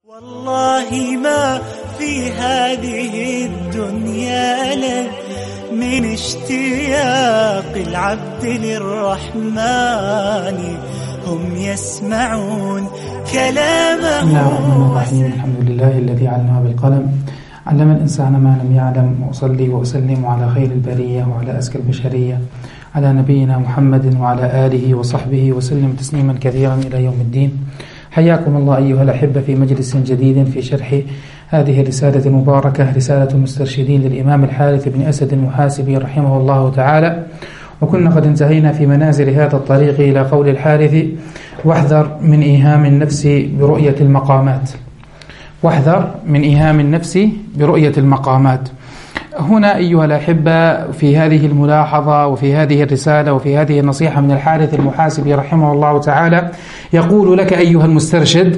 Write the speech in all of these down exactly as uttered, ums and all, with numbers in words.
والله ما في هذه الدنيا لذ من اشتياق العبد للرحمن هم يسمعون كلامه. بسم الله الرحمن الرحيم. الحمد لله الذي علم بالقلم علم الإنسان ما لم يعلم، وأصلي وأسلم على خير البرية وعلى أزكى البشرية على نبينا محمد وعلى آله وصحبه وسلم تسليما كثيرا إلى يوم الدين. حياكم الله أيها الأحبة في مجلس جديد في شرح هذه الرسالة المباركة، رسالة المسترشدين للإمام الحارث بن أسد المحاسبي رحمه الله تعالى. وكنا قد انتهينا في منازل هذا الطريق إلى قول الحارث: واحذر من إيهام النفس برؤية المقامات. واحذر من إيهام النفس برؤية المقامات. هنا أيها الأحبة في هذه الملاحظة وفي هذه الرسالة وفي هذه النصيحة من الحارث المحاسبي رحمه الله تعالى يقول لك أيها المسترشد: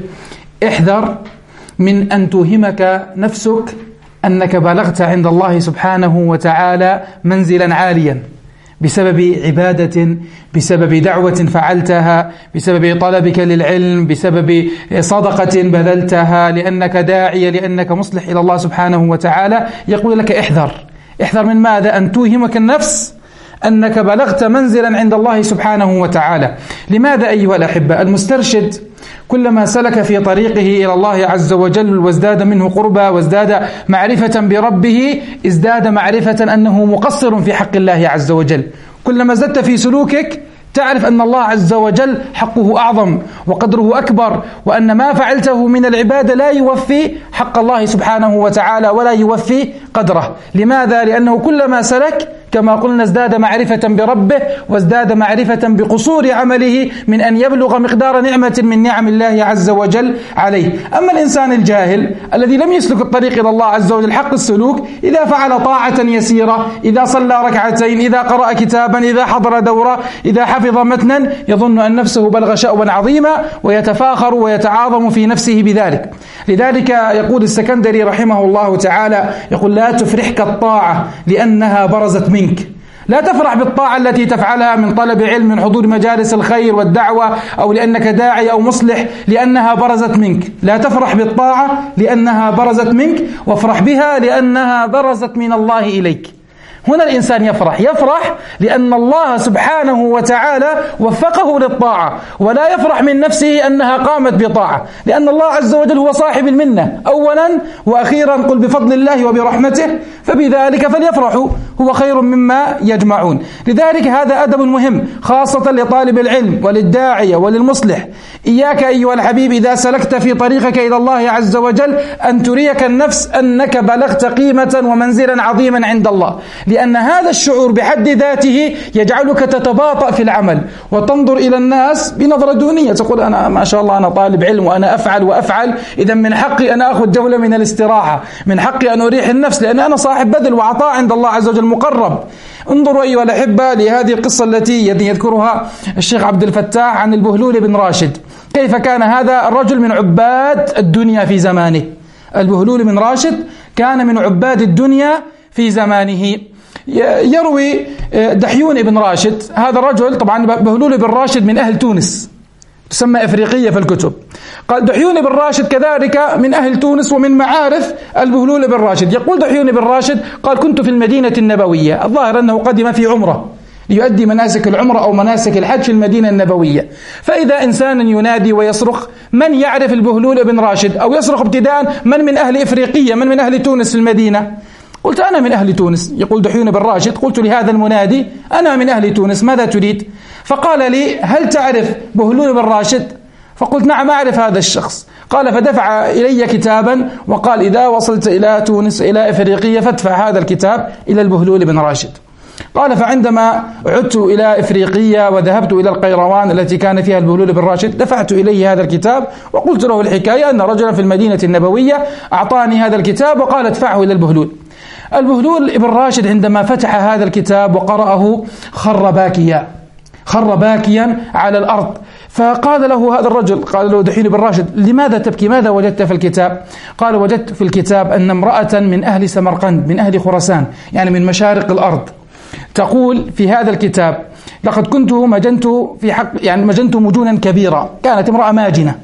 احذر من أن توهمك نفسك أنك بلغت عند الله سبحانه وتعالى منزلا عاليا بسبب عبادة، بسبب دعوة فعلتها، بسبب طلبك للعلم، بسبب صدقة بذلتها، لأنك داعية، لأنك مصلح إلى الله سبحانه وتعالى. يقول لك احذر. احذر من ماذا؟ أن توهمك النفس أنك بلغت منزلا عند الله سبحانه وتعالى. لماذا أيها الأحبة؟ المسترشد كلما سلك في طريقه إلى الله عز وجل وازداد منه قربا وازداد معرفة بربه، ازداد معرفة أنه مقصر في حق الله عز وجل. كلما زدت في سلوكك تعرف أن الله عز وجل حقه أعظم وقدره أكبر، وأن ما فعلته من العبادة لا يوفي حق الله سبحانه وتعالى ولا يوفي قدره. لماذا؟ لأنه كلما سلك كما قلنا ازداد معرفة بربه وازداد معرفة بقصور عمله من أن يبلغ مقدار نعمة من نعم الله عز وجل عليه. أما الإنسان الجاهل الذي لم يسلك الطريق إلى الله عز وجل حق السلوك، إذا فعل طاعة يسيرة، إذا صلى ركعتين، إذا قرأ كتابا، إذا حضر دورة، إذا حفظ متنا، يظن أن نفسه بلغ شأوا عظيما ويتفاخر ويتعاظم في نفسه بذلك. لذلك يقول السكندري رحمه الله تعالى، يقول: لا تفرحك الطاعة لأنها برزت منك. لا تفرح بالطاعة التي تفعلها من طلب علم، من حضور مجالس الخير والدعوة، أو لأنك داعي أو مصلح، لأنها برزت منك. لا تفرح بالطاعة لأنها برزت منك، وافرح بها لأنها برزت من الله إليك. هنا الإنسان يفرح يفرح لأن الله سبحانه وتعالى وفقه للطاعة، ولا يفرح من نفسه أنها قامت بطاعة، لأن الله عز وجل هو صاحب المنة أولا وأخيرا. قل بفضل الله وبرحمته فبذلك فليفرحوا هو خير مما يجمعون. لذلك هذا أدب مهم خاصة لطالب العلم وللداعية وللمصلح. إياك أيها الحبيب إذا سلكت في طريقك إلى الله عز وجل أن تريك النفس أنك بلغت قيمة ومنزلا عظيما عند الله، لأن هذا الشعور بحد ذاته يجعلك تتباطأ في العمل وتنظر إلى الناس بنظرة دونية، تقول: أنا ما شاء الله أنا طالب علم وأنا أفعل وأفعل، إذا من حقي أن أخذ جولة من الاستراحة، من حقي أن أريح النفس لأن أنا صاحب بذل وعطاء عند الله عز وجل مقرب. انظروا أيها الأحبة لهذه القصة التي يذكرها الشيخ عبد الفتاح عن البهلول بن راشد، كيف كان هذا الرجل من عباد الدنيا في زمانه. البهلول بن راشد كان من عباد الدنيا في زمانه. يروي دحيون بن راشد، هذا الرجل طبعا بهلول بن راشد من أهل تونس، تسمى إفريقية في الكتب. قال دحيون بن راشد كذلك من أهل تونس ومن معارف البهلول بن راشد. يقول دحيون بن راشد: قال كنت في المدينة النبوية، الظاهر أنه قدم في عمره ليؤدي مناسك العمرة أو مناسك الحج في المدينة النبوية، فإذا إنسان ينادي ويصرخ: من يعرف البهلول بن راشد؟ أو يصرخ ابتداء: من من أهل إفريقية، من من أهل تونس في المدينة؟ قلت: أنا من أهل تونس. يقول دحيون بن راشد: قلت لهذا المنادي: أنا من أهل تونس، ماذا تريد؟ فقال لي: هل تعرف بهلول بن راشد؟ فقلت: نعم أعرف هذا الشخص. قال: فدفع إلي كتابا وقال: إذا وصلت إلى تونس إلى إفريقية فادفع هذا الكتاب إلى البهلول بن راشد. قال: فعندما عدت إلى إفريقية وذهبت إلى القيروان التي كان فيها البهلول بن راشد، دفعت إليه هذا الكتاب وقلت له الحكاية أن رجلا في المدينة النبوية أعطاني هذا الكتاب وقال ادفعه إلى البهلول. البهلول بن راشد عندما فتح هذا الكتاب وقرأه خر باكيا خر باكيا على الأرض. فقال له هذا الرجل، قال له دحيون بن راشد: لماذا تبكي؟ ماذا وجدت في الكتاب؟ قال: وجدت في الكتاب أن امرأة من أهل سمرقند، من أهل خراسان، يعني من مشارق الأرض، تقول في هذا الكتاب: لقد كنت مجنت في حق يعني مجنت مجونا كبيرة. كانت امرأة ماجنة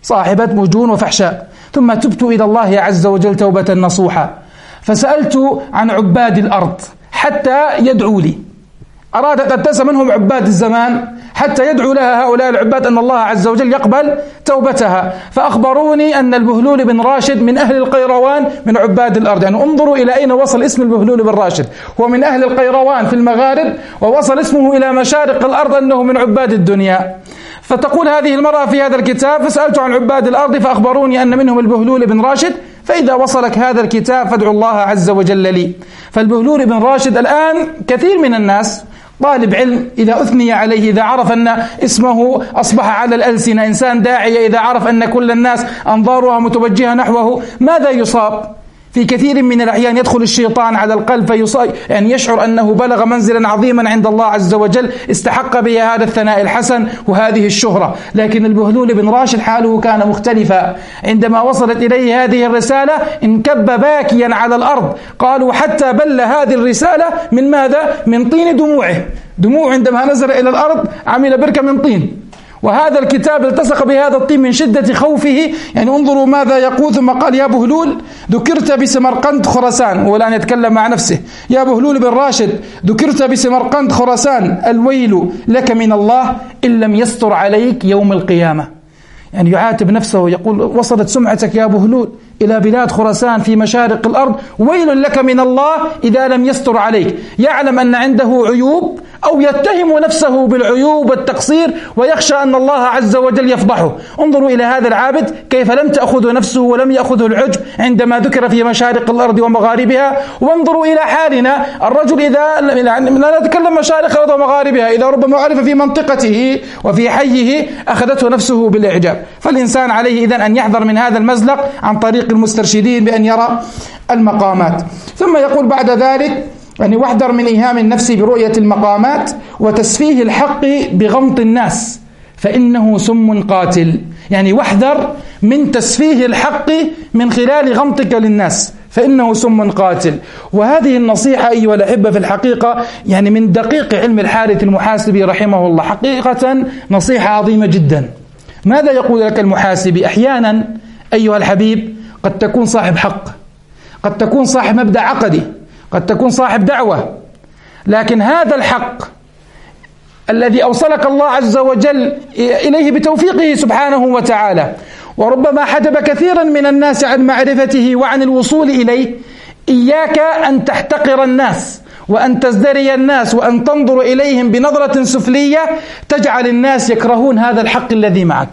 صاحبة مجون وفحشاء. ثم تبت إلى الله عز وجل توبة نصوحة، فسألت عن عباد الأرض حتى يدعوا لي. أرادت أن تسأل منهم عباد الزمان حتى يدعو لها هؤلاء العباد أن الله عز وجل يقبل توبتها، فأخبروني أن البهلول بن راشد من أهل القيروان من عباد الأرض. يعني انظروا إلى أين وصل اسم البهلول بن راشد، هو من أهل القيروان في المغارب، ووصل اسمه إلى مشارق الأرض أنه من عباد الدنيا. فتقول هذه المرأة في هذا الكتاب: فسألت عن عباد الأرض فأخبروني أن منهم البهلول بن راشد، فإذا وصلك هذا الكتاب فادعوا الله عز وجل لي. فالبهلول بن راشد الآن كثير من الناس طالب علم إذا أثني عليه، إذا عرف أن اسمه أصبح على الألسنة، إنسان داعية إذا عرف أن كل الناس أنظارها متوجهة نحوه، ماذا يصاب؟ في كثير من الأحيان يدخل الشيطان على القلب فيصاب، يعني يشعر أنه بلغ منزلا عظيما عند الله عز وجل، استحق به هذا الثناء الحسن وهذه الشهرة. لكن البهلول بن راشد حاله كان مختلفا. عندما وصلت إليه هذه الرسالة انكب باكيا على الأرض، قالوا حتى بل هذه الرسالة من ماذا؟ من طين دموعه. دموع عندما نزل إلى الأرض عمل بركة من طين، وهذا الكتاب التصق بهذا الطين من شدة خوفه. يعني انظروا ماذا يقول. ثم قال: يا بهلول ذكرت بسمرقند خراسان، والآن يتكلم مع نفسه: يا بهلول بن راشد ذكرت بسمرقند خراسان، الويل لك من الله إن لم يستر عليك يوم القيامة. يعني يعاتب نفسه، يقول: وصلت سمعتك يا بهلول إلى بلاد خراسان في مشارق الأرض، ويل لك من الله إذا لم يستر عليك. يعلم أن عنده عيوب أو يتهم نفسه بالعيوب والتقصير ويخشى أن الله عز وجل يفضحه. انظروا إلى هذا العابد كيف لم تأخذه نفسه ولم يأخذه العجب عندما ذكر في مشارق الأرض ومغاربها. وانظروا إلى حالنا، الرجل إذا لا نتكلم مشارق الأرض ومغاربها، إذا ربما عرف في منطقته وفي حيه أخذته نفسه بالإعجاب. فالإنسان عليه إذن أن يحذر من هذا المزلق عن طريق المسترشدين بأن يرى المقامات. ثم يقول بعد ذلك: يعني واحذر من إيهام النفس برؤية المقامات وتسفيه الحق بغمط الناس فإنه سم قاتل. يعني واحذر من تسفيه الحق من خلال غمطك للناس فإنه سم قاتل. وهذه النصيحة أيها الأحبة في الحقيقة يعني من دقيق علم الحارث المحاسبي رحمه الله، حقيقة نصيحة عظيمة جدا. ماذا يقول لك المحاسبي؟ أحيانا أيها الحبيب قد تكون صاحب حق، قد تكون صاحب مبدأ عقدي، قد تكون صاحب دعوة، لكن هذا الحق الذي أوصلك الله عز وجل إليه بتوفيقه سبحانه وتعالى، وربما حجب كثيرا من الناس عن معرفته وعن الوصول إليه، إياك أن تحتقر الناس وأن تزدري الناس وأن تنظر إليهم بنظرة سفلية تجعل الناس يكرهون هذا الحق الذي معك،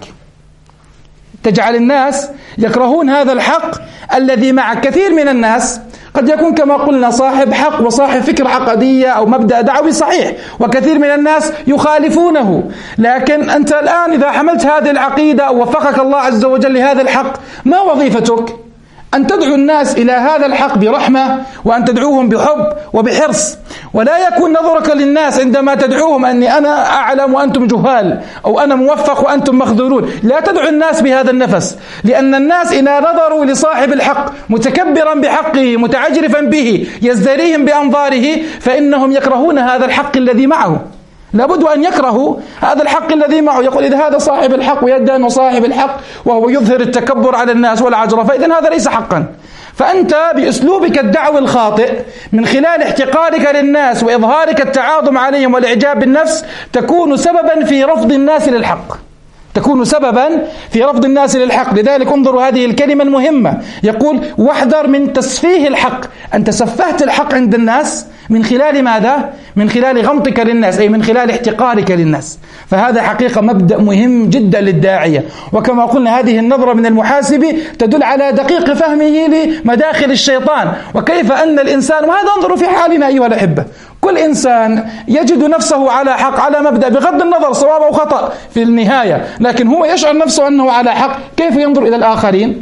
تجعل الناس يكرهون هذا الحق الذي معك. كثير من الناس قد يكون كما قلنا صاحب حق وصاحب فكرة عقدية أو مبدأ دعوي صحيح، وكثير من الناس يخالفونه، لكن أنت الآن إذا حملت هذه العقيدة ووفقك الله عز وجل لهذا الحق، ما وظيفتك؟ أن تدعو الناس إلى هذا الحق برحمة، وأن تدعوهم بحب وبحرص، ولا يكون نظرك للناس عندما تدعوهم أني أنا أعلم وأنتم جهال، أو أنا موفق وأنتم مخذولون. لا تدعو الناس بهذا النفس، لأن الناس إذا نظروا لصاحب الحق متكبرا بحقه متعجرفا به يزدريهم بأنظاره فإنهم يكرهون هذا الحق الذي معه. لابد أن يكرهوا هذا الحق الذي معه. يقول إذا هذا صاحب الحق ويدعي أنه صاحب الحق وهو يظهر التكبر على الناس والعجرة، فإذن هذا ليس حقا. فأنت بأسلوبك الدعوي الخاطئ من خلال احتقارك للناس وإظهارك التعاظم عليهم والإعجاب بالنفس تكون سببا في رفض الناس للحق، تكون سببا في رفض الناس للحق. لذلك انظروا هذه الكلمة المهمة، يقول واحذر من تسفيه الحق. أنت سفهت الحق عند الناس من خلال ماذا؟ من خلال غمطك للناس، أي من خلال احتقارك للناس. فهذا حقيقة مبدأ مهم جدا للداعية. وكما قلنا هذه النظرة من المحاسب تدل على دقيق فهمه لمداخل الشيطان وكيف أن الإنسان، وهذا انظروا في حالنا أيها الأحبة، كل إنسان يجد نفسه على حق على مبدأ بغض النظر صواب أو خطأ في النهاية، لكن هو يشعر نفسه أنه على حق. كيف ينظر إلى الآخرين؟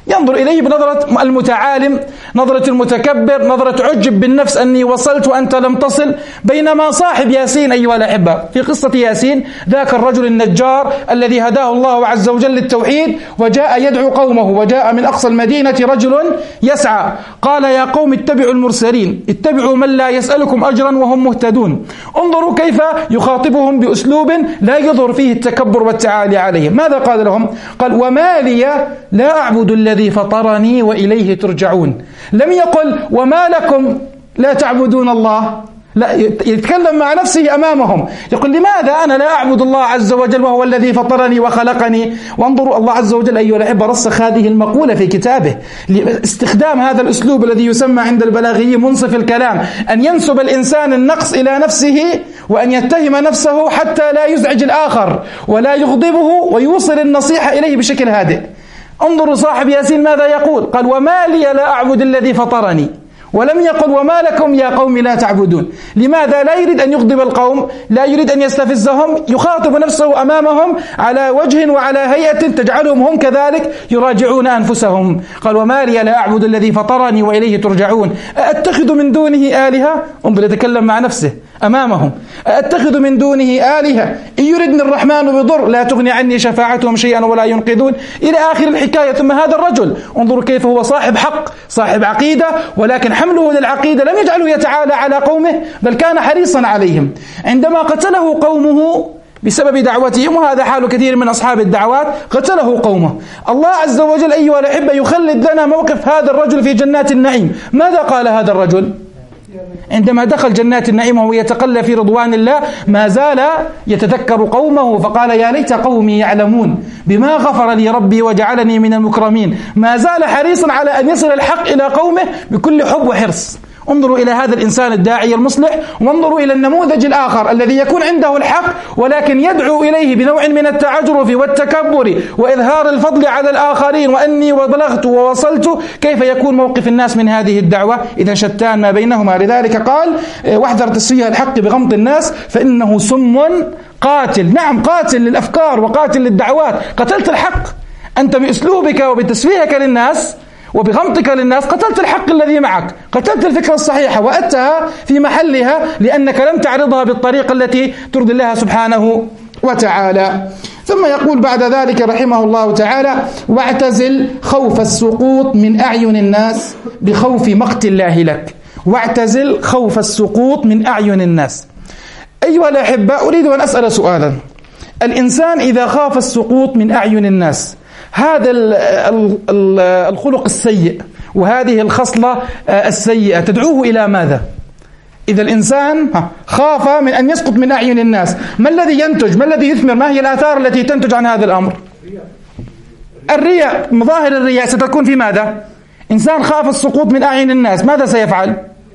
ينظر إليه بنظرة المتعالم، نظرة المتكبر، نظرة عجب بالنفس أني وصلت وأنت لم تصل. بينما صاحب ياسين أيها الأحبة في قصة ياسين ذاك الرجل النجار الذي هداه الله عز وجل للتوحيد وجاء يدعو قومه، وجاء من أقصى المدينة رجل يسعى قال يا قوم اتبعوا المرسلين، اتبعوا من لا يسألكم أجرا وهم مهتدون. انظروا كيف يخاطبهم بأسلوب لا يظهر فيه التكبر والتعالي عليهم. ماذا قال لهم؟ قال وما لي لا أعبد الذي فطرني وإليه ترجعون. لم يقل وما لكم لا تعبدون الله، لا، يتكلم مع نفسه أمامهم، يقول لماذا أنا لا أعبد الله عز وجل وهو الذي فطرني وخلقني. وانظروا الله عز وجل أيها الأحبة رسخ هذه المقولة في كتابه لاستخدام هذا الأسلوب الذي يسمى عند البلاغيين منصف الكلام، أن ينسب الإنسان النقص إلى نفسه وأن يتهم نفسه حتى لا يزعج الآخر ولا يغضبه ويوصل النصيحة إليه بشكل هادئ. انظروا صاحب ياسين ماذا يقول؟ قال وما لي لا أعبد الذي فطرني، ولم يقل وما لكم يا قوم لا تعبدون. لماذا؟ لا يريد أن يغضب القوم، لا يريد أن يستفزهم، يخاطب نفسه أمامهم على وجه وعلى هيئة تجعلهم هم كذلك يراجعون أنفسهم. قال وما لي لا أعبد الذي فطرني وإليه ترجعون، أأتخذ من دونه آلهة. انظر يتكلم مع نفسه أمامهم، أأتخذ من دونه آلهة إن يردني الرحمن بضر لا تغني عني شفاعتهم شيئا ولا ينقذون، إلى آخر الحكاية. ثم هذا الرجل انظروا كيف هو صاحب حق، صاحب عقيدة، ولكن حمله للعقيدة لم يجعله يتعالى على قومه، بل كان حريصا عليهم. عندما قتله قومه بسبب دعوتهم، وهذا حال كثير من أصحاب الدعوات، قتله قومه. الله عز وجل أيها الأحبة يخلد لنا موقف هذا الرجل في جنات النعيم. ماذا قال هذا الرجل عندما دخل جنات النعيم وهو يتقلى في رضوان الله؟ ما زال يتذكر قومه فقال يا ليت قومي يعلمون بما غفر لي ربي وجعلني من المكرمين. ما زال حريصا على أن يصل الحق إلى قومه بكل حب وحرص. انظروا إلى هذا الإنسان الداعي المصلح، وانظروا إلى النموذج الآخر الذي يكون عنده الحق ولكن يدعو إليه بنوع من التعجرف والتكبر وإظهار الفضل على الآخرين وأني وبلغت ووصلت. كيف يكون موقف الناس من هذه الدعوة؟ إذا شتان ما بينهما. لذلك قال واحذر تسفيه الحق بغمط الناس فإنه سم قاتل. نعم قاتل للأفكار وقاتل للدعوات. قتلت الحق أنت بأسلوبك وبتسفيهك للناس وبغمطك للناس، قتلت الحق الذي معك، قتلت الفكرة الصحيحة وأتها في محلها لأنك لم تعرضها بالطريقة التي ترضي الله سبحانه وتعالى. ثم يقول بعد ذلك رحمه الله تعالى واعتزل خوف السقوط من أعين الناس بخوف مقت الله لك. واعتزل خوف السقوط من أعين الناس. أيها الأحبة أريد أن أسأل سؤالا. الإنسان إذا خاف السقوط من أعين الناس، هذا الخلق السيء وهذه الخصلة السيئة تدعوه إلى ماذا؟ إذا الإنسان خاف من أن يسقط من أعين الناس، ما الذي ينتج؟ ما الذي يثمر؟ ما هي الآثار التي تنتج عن هذا الأمر؟ الرياء. مظاهر الرياء ستكون في ماذا؟ إنسان خاف السقوط من أعين الناس، ماذا سيفعل؟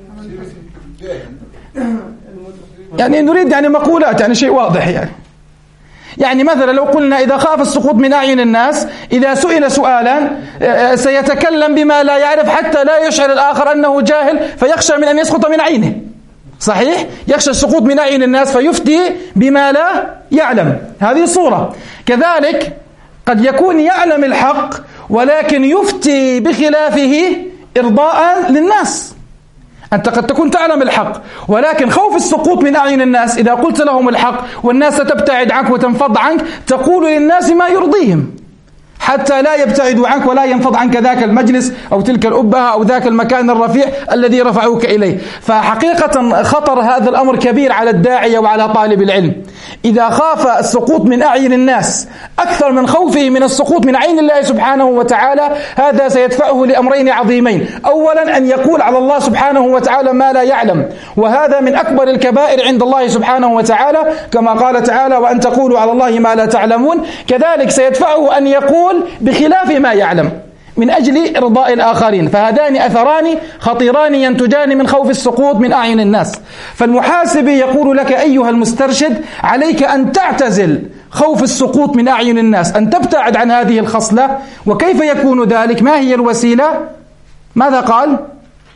يعني نريد يعني مقولات، يعني شيء واضح. يعني يعني مثلا لو قلنا إذا خاف السقوط من أعين الناس، إذا سئل سؤالا سيتكلم بما لا يعرف حتى لا يشعر الآخر أنه جاهل فيخشى من أن يسقط من عينه. صحيح؟ يخشى السقوط من أعين الناس فيفتي بما لا يعلم. هذه صورة. كذلك قد يكون يعلم الحق ولكن يفتي بخلافه إرضاء للناس. أنت قد تكون تعلم الحق ولكن خوف السقوط من أعين الناس، إذا قلت لهم الحق والناس ستبتعد عنك وتنفض عنك تقول للناس ما يرضيهم حتى لا يبتعدوا عنك ولا ينفض عنك ذاك المجلس أو تلك الأبهة أو ذاك المكان الرفيع الذي رفعوك إليه. فحقيقة خطر هذا الأمر كبير على الداعية وعلى طالب العلم. إذا خاف السقوط من أعين الناس أكثر من خوفه من السقوط من عين الله سبحانه وتعالى، هذا سيدفعه لأمرين عظيمين. أولا أن يقول على الله سبحانه وتعالى ما لا يعلم، وهذا من أكبر الكبائر عند الله سبحانه وتعالى كما قال تعالى وأن تقولوا على الله ما لا تعلمون. كذلك سيدفعه أن يقول بخلاف ما يعلم من أجل إرضاء الآخرين. فهذان أثران خطيران ينتجان من خوف السقوط من أعين الناس. فالمحاسب يقول لك أيها المسترشد عليك أن تعتزل خوف السقوط من أعين الناس، أن تبتعد عن هذه الخصلة. وكيف يكون ذلك؟ ما هي الوسيلة؟ ماذا قال؟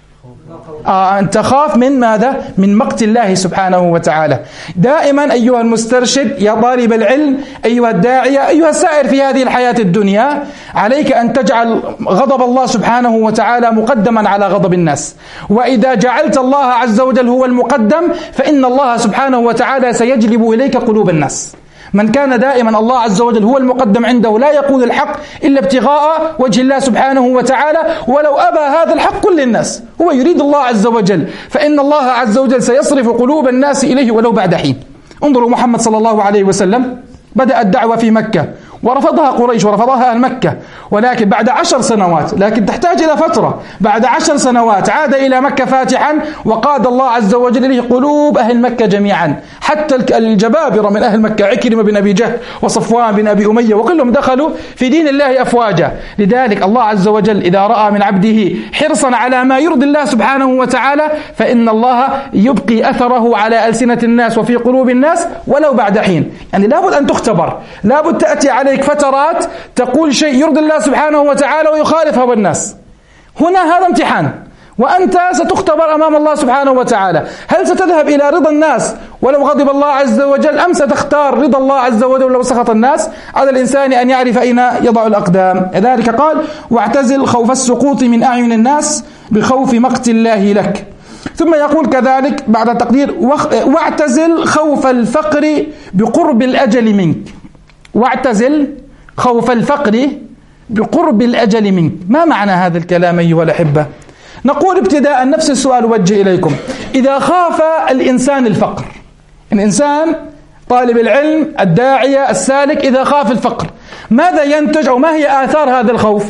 آه أن تخاف من ماذا؟ من مقت الله سبحانه وتعالى. دائما أيها المسترشد، يا طالب العلم، أيها الداعية، أيها السائر في هذه الحياة الدنيا، عليك أن تجعل غضب الله سبحانه وتعالى مقدما على غضب الناس. وإذا جعلت الله عز وجل هو المقدم فإن الله سبحانه وتعالى سيجلب إليك قلوب الناس. من كان دائما الله عز وجل هو المقدم عنده لا يقول الحق إلا ابتغاء وجه الله سبحانه وتعالى، ولو أبى هذا الحق كل الناس، هو يريد الله عز وجل، فإن الله عز وجل سيصرف قلوب الناس إليه ولو بعد حين. انظروا محمد صلى الله عليه وسلم بدأ الدعوة في مكة ورفضها قريش ورفضها أهل مكة، ولكن بعد عشر سنوات، لكن تحتاج إلى فترة، بعد عشر سنوات عاد إلى مكة فاتحا، وقاد الله عز وجل إليه قلوب أهل مكة جميعا، حتى الجبابرة من أهل مكة، عكرمة بن أبي جهل وصفوان بن أبي أمية، وكلهم دخلوا في دين الله أفواجا. لذلك الله عز وجل إذا رأى من عبده حرصا على ما يرضي الله سبحانه وتعالى فإن الله يبقي أثره على ألسنة الناس وفي قلوب الناس ولو بعد حين. يعني لابد أن تختبر، لابد تأتي عليه فترات تقول شيء يرضي الله سبحانه وتعالى ويخالف هوى الناس. هنا هذا امتحان، وأنت ستختبر أمام الله سبحانه وتعالى. هل ستذهب إلى رضا الناس ولو غضب الله عز وجل، أم ستختار رضا الله عز وجل ولو سخط الناس؟ على الإنسان أن يعرف أين يضع الأقدام. لذلك قال: واعتزل خوف السقوط من أعين الناس بخوف مقت الله لك. ثم يقول كذلك بعد التقدير: واعتزل خوف الفقر بقرب الأجل منك. واعتزل خوف الفقر بقرب الأجل منك. ما معنى هذا الكلام أيها الأحبة؟ نقول ابتداء نفس السؤال وجه إليكم. إذا خاف الإنسان الفقر، الإنسان طالب العلم الداعية السالك إذا خاف الفقر، ماذا ينتج أو ما هي آثار هذا الخوف؟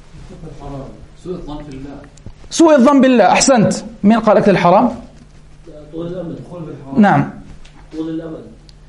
سوء الظن بالله. سوء الظن بالله. أحسنت. من قال أكل الحرام؟ طول الأمل. نعم. طول الأمل.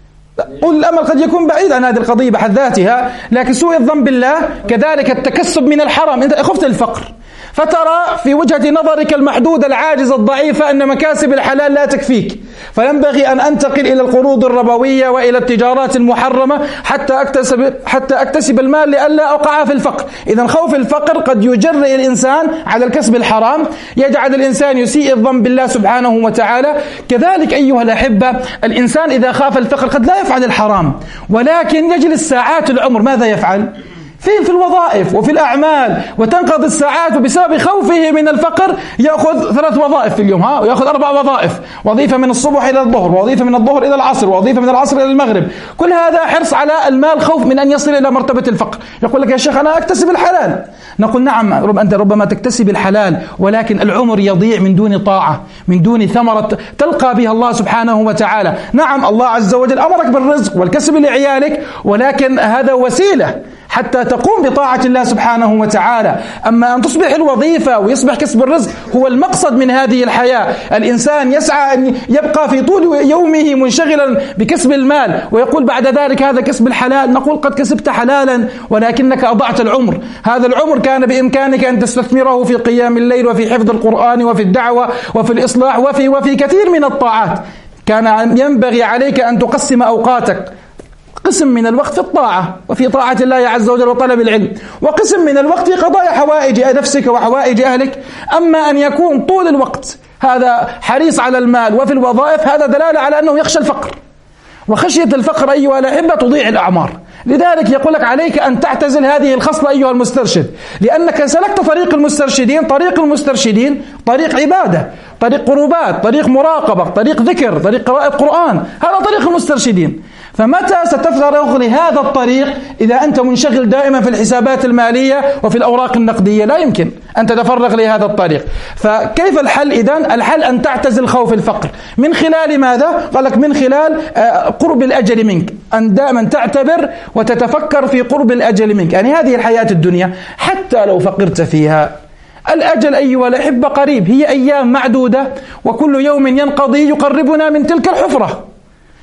طول الأمل قد يكون بعيد عن هذه القضية بحد ذاتها، لكن سوء الظن بالله كذلك التكسب من الحرام. أنت خفت الفقر فترى في وجهة نظرك المحدودة العاجزة الضعيفة أن مكاسب الحلال لا تكفيك، فينبغي أن أنتقل إلى القروض الربوية وإلى التجارات المحرمة حتى أكتسب حتى أكتسب المال لئلا أقع في الفقر. إذا خوف الفقر قد يجرئ الإنسان على الكسب الحرام، يجعل الإنسان يسيء الظن بالله سبحانه وتعالى. كذلك أيها الأحبة الإنسان إذا خاف الفقر قد لا يفعل الحرام، ولكن يجلس ساعات العمر ماذا يفعل؟ في في الوظائف وفي الأعمال، وتنقضي الساعات، وبسبب خوفه من الفقر يأخذ ثلاث وظائف في اليوم، ها ويأخذ أربع وظائف، وظيفة من الصبح إلى الظهر، وظيفة من الظهر إلى العصر، وظيفة من العصر إلى المغرب. كل هذا حرص على المال، خوف من أن يصل إلى مرتبة الفقر. يقول لك يا شيخ أنا أكتسب الحلال. نقول نعم، رب أنت ربما تكتسب الحلال، ولكن العمر يضيع من دون طاعة، من دون ثمرة تلقى بها الله سبحانه وتعالى. نعم الله عز وجل أمرك بالرزق والكسب لعيالك، ولكن هذا وسيلة حتى تقوم بطاعة الله سبحانه وتعالى. أما أن تصبح الوظيفة ويصبح كسب الرزق هو المقصد من هذه الحياة، الإنسان يسعى أن يبقى في طول يومه منشغلا بكسب المال ويقول بعد ذلك هذا كسب الحلال. نقول قد كسبت حلالا ولكنك أضعت العمر. هذا العمر كان بإمكانك أن تستثمره في قيام الليل وفي حفظ القرآن وفي الدعوة وفي الإصلاح وفي وفي كثير من الطاعات. كان ينبغي عليك أن تقسم أوقاتك، قسم من الوقت في الطاعة وفي طاعة الله عز وجل وطلب العلم، وقسم من الوقت في قضايا حوائج نفسك وحوائج أهلك. أما أن يكون طول الوقت هذا حريص على المال وفي الوظائف، هذا دلالة على أنه يخشى الفقر، وخشية الفقر أيها الأحبة تضيع الأعمار. لذلك يقول لك عليك أن تعتزل هذه الخصلة أيها المسترشد، لأنك سلكت طريق المسترشدين. طريق المسترشدين طريق عبادة، طريق قربات، طريق مراقبة، طريق ذكر، طريق قراءة قرآن، هذا طريق المسترشدين. فمتى ستفرغ لهذا الطريق إذا أنت منشغل دائما في الحسابات المالية وفي الأوراق النقدية؟ لا يمكن أن تتفرغ لهذا الطريق. فكيف الحل إذن؟ الحل أن تعتزل خوف الفقر. من خلال ماذا؟ قال لك من خلال قرب الأجل منك، أن دائما تعتبر وتتفكر في قرب الأجل منك. يعني هذه الحياة الدنيا حتى لو فقرت فيها الأجل أيها الأحبة قريب، هي أيام معدودة، وكل يوم ينقضي يقربنا من تلك الحفرة.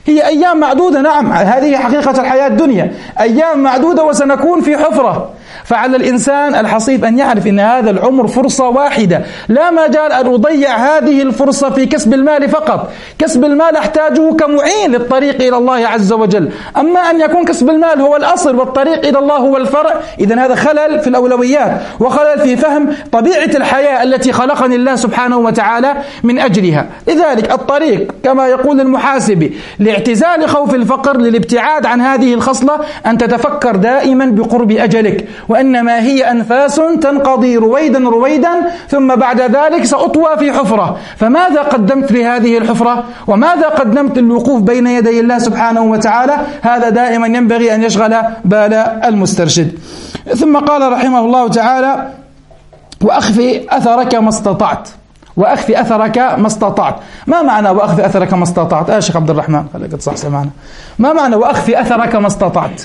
هي أيام معدودة، نعم هذه حقيقة الحياة الدنيا، أيام معدودة وسنكون في حفرة. فعلى الإنسان الحصيف أن يعرف أن هذا العمر فرصة واحدة، لا مجال أن أضيع هذه الفرصة في كسب المال فقط. كسب المال أحتاجه كمعين للطريق إلى الله عز وجل، أما أن يكون كسب المال هو الأصل والطريق إلى الله هو الفرع، إذن هذا خلل في الأولويات وخلل في فهم طبيعة الحياة التي خلقني الله سبحانه وتعالى من أجلها. لذلك الطريق كما يقول المحاسبي لاعتزال خوف الفقر، للابتعاد عن هذه الخصلة، أن تتفكر دائما بقرب أجلك، وإنما هي أنفاس تنقضي رويدا رويدا ثم بعد ذلك سأطوى في حفرة. فماذا قدمت لهذه الحفرة؟ وماذا قدمت للوقوف بين يدي الله سبحانه وتعالى؟ هذا دائما ينبغي أن يشغل بال المسترشد. ثم قال رحمه الله تعالى: وأخفي أثرك ما استطعت. وأخفي أثرك ما استطعت. ما معنى وأخفي أثرك ما استطعت؟ آه شيخ عبد الرحمن خليك تصحصح معنا. ما معنى وأخفي أثرك ما استطعت؟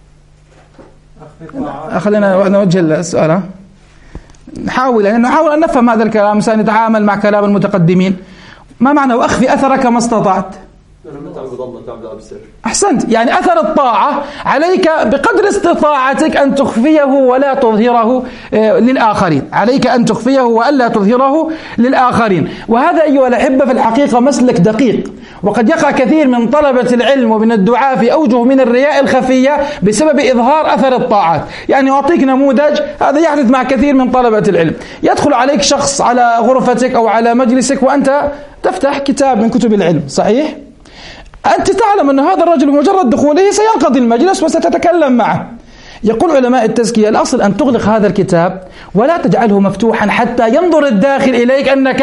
خلينا نوجه السؤال، نحاول يعني نحاول أن نفهم هذا الكلام، سنتعامل مع كلام المتقدمين. ما معنى وأخفي أثرك ما استطعت؟ أحسنت، يعني أثر الطاعة عليك بقدر استطاعتك أن تخفيه ولا تظهره للآخرين، عليك أن تخفيه وألا تظهره للآخرين. وهذا أيها الأحبة في الحقيقة مسلك دقيق، وقد يقع كثير من طلبة العلم ومن الدعاء في أوجه من الرياء الخفية بسبب إظهار أثر الطاعات. يعني أعطيك نموذج، هذا يحدث مع كثير من طلبة العلم. يدخل عليك شخص على غرفتك أو على مجلسك وأنت تفتح كتاب من كتب العلم، صحيح؟ أنت تعلم أن هذا الرجل بمجرد دخوله سينقضي المجلس وستتكلم معه. يقول علماء التزكية: الأصل أن تغلق هذا الكتاب ولا تجعله مفتوحا حتى ينظر الداخل إليك أنك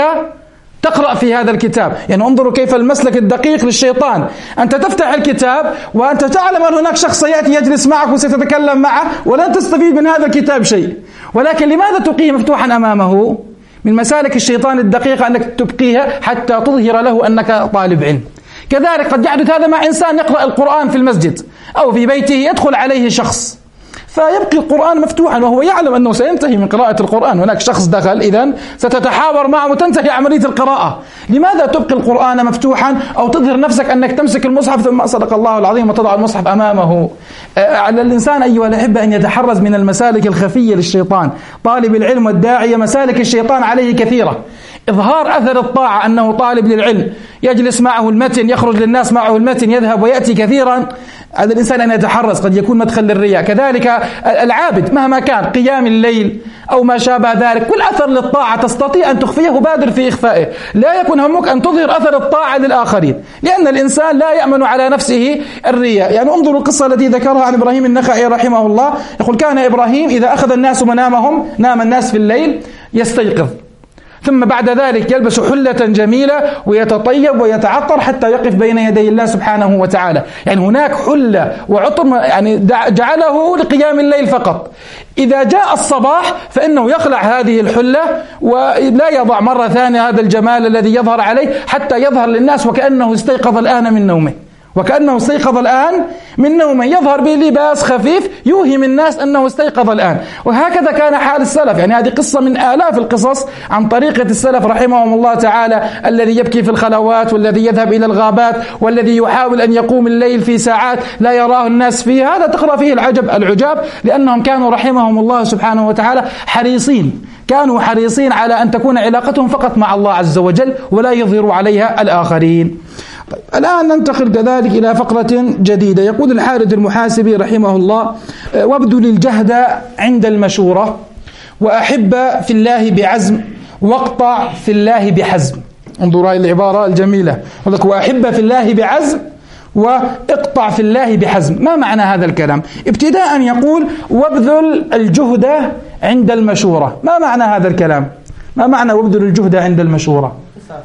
تقرأ في هذا الكتاب. يعني انظروا كيف المسلك الدقيق للشيطان. أنت تفتح الكتاب وأنت تعلم أن هناك شخص سيأتي يجلس معك وستتكلم معه ولن تستفيد من هذا الكتاب شيء، ولكن لماذا تبقيه مفتوحا أمامه؟ من مسالك الشيطان الدقيقة أنك تبقيها حتى تظهر له أنك طالب علم. كذلك قد يحدث هذا مع إنسان يقرأ القرآن في المسجد أو في بيته، يدخل عليه شخص فيبقي القرآن مفتوحا وهو يعلم أنه سينتهي من قراءة القرآن، هناك شخص دخل، إذن ستتحاور معه وتنتهي عملية القراءة. لماذا تبقي القرآن مفتوحا أو تظهر نفسك أنك تمسك المصحف ثم صدق الله العظيم وتضع المصحف أمامه؟ على الإنسان أيها الأحبة أن يتحرز من المسالك الخفية للشيطان. طالب العلم والداعية مسالك الشيطان عليه كثيرة. إظهار أثر الطاعة أنه طالب للعلم، يجلس معه المتن، يخرج للناس معه المتن، يذهب ويأتي كثيرا. على الإنسان أن يتحرز، قد يكون مدخل للرياء. كذلك العابد مهما كان، قيام الليل أو ما شابه ذلك، كل أثر للطاعة تستطيع أن تخفيه، بادر في إخفائه. لا يكون همك أن تظهر أثر الطاعة للآخرين، لأن الإنسان لا يأمن على نفسه الرياء. يعني انظروا القصة التي ذكرها عن إبراهيم النخعي رحمه الله، يقول: كان إبراهيم إذا أخذ الناس منامهم، نام الناس في الليل، يستيقظ ثم بعد ذلك يلبس حلة جميلة ويتطيب ويتعطر حتى يقف بين يدي الله سبحانه وتعالى. يعني هناك حلة وعطر يعني جعله لقيام الليل فقط. إذا جاء الصباح فإنه يخلع هذه الحلة ولا يضع مرة ثانية هذا الجمال الذي يظهر عليه حتى يظهر للناس وكأنه استيقظ الآن من نومه، وكأنه استيقظ الآن من نومه، يظهر بلباس خفيف يوهم الناس أنه استيقظ الآن. وهكذا كان حال السلف. يعني هذه قصة من آلاف القصص عن طريقة السلف رحمهم الله تعالى، الذي يبكي في الخلوات، والذي يذهب إلى الغابات، والذي يحاول أن يقوم الليل في ساعات لا يراه الناس فيها. هذا تقرأ فيه العجب العجاب، لأنهم كانوا رحمهم الله سبحانه وتعالى حريصين، كانوا حريصين على أن تكون علاقتهم فقط مع الله عز وجل ولا يظهروا عليها الآخرين. طيب، الآن ننتقل كذلك إلى فقرة جديدة. يقول الحارث المحاسبي رحمه الله: وابذل الجهد عند المشورة، وأحب في الله بعزم، واقطع في الله بحزم. انظروا هذه العبارة الجميلة، يقول لك: وأحب في الله بعزم واقطع في الله بحزم. ما معنى هذا الكلام؟ ابتداء يقول: وابذل الجهد عند المشورة. ما معنى هذا الكلام؟ ما معنى وابذل الجهد عند المشورة؟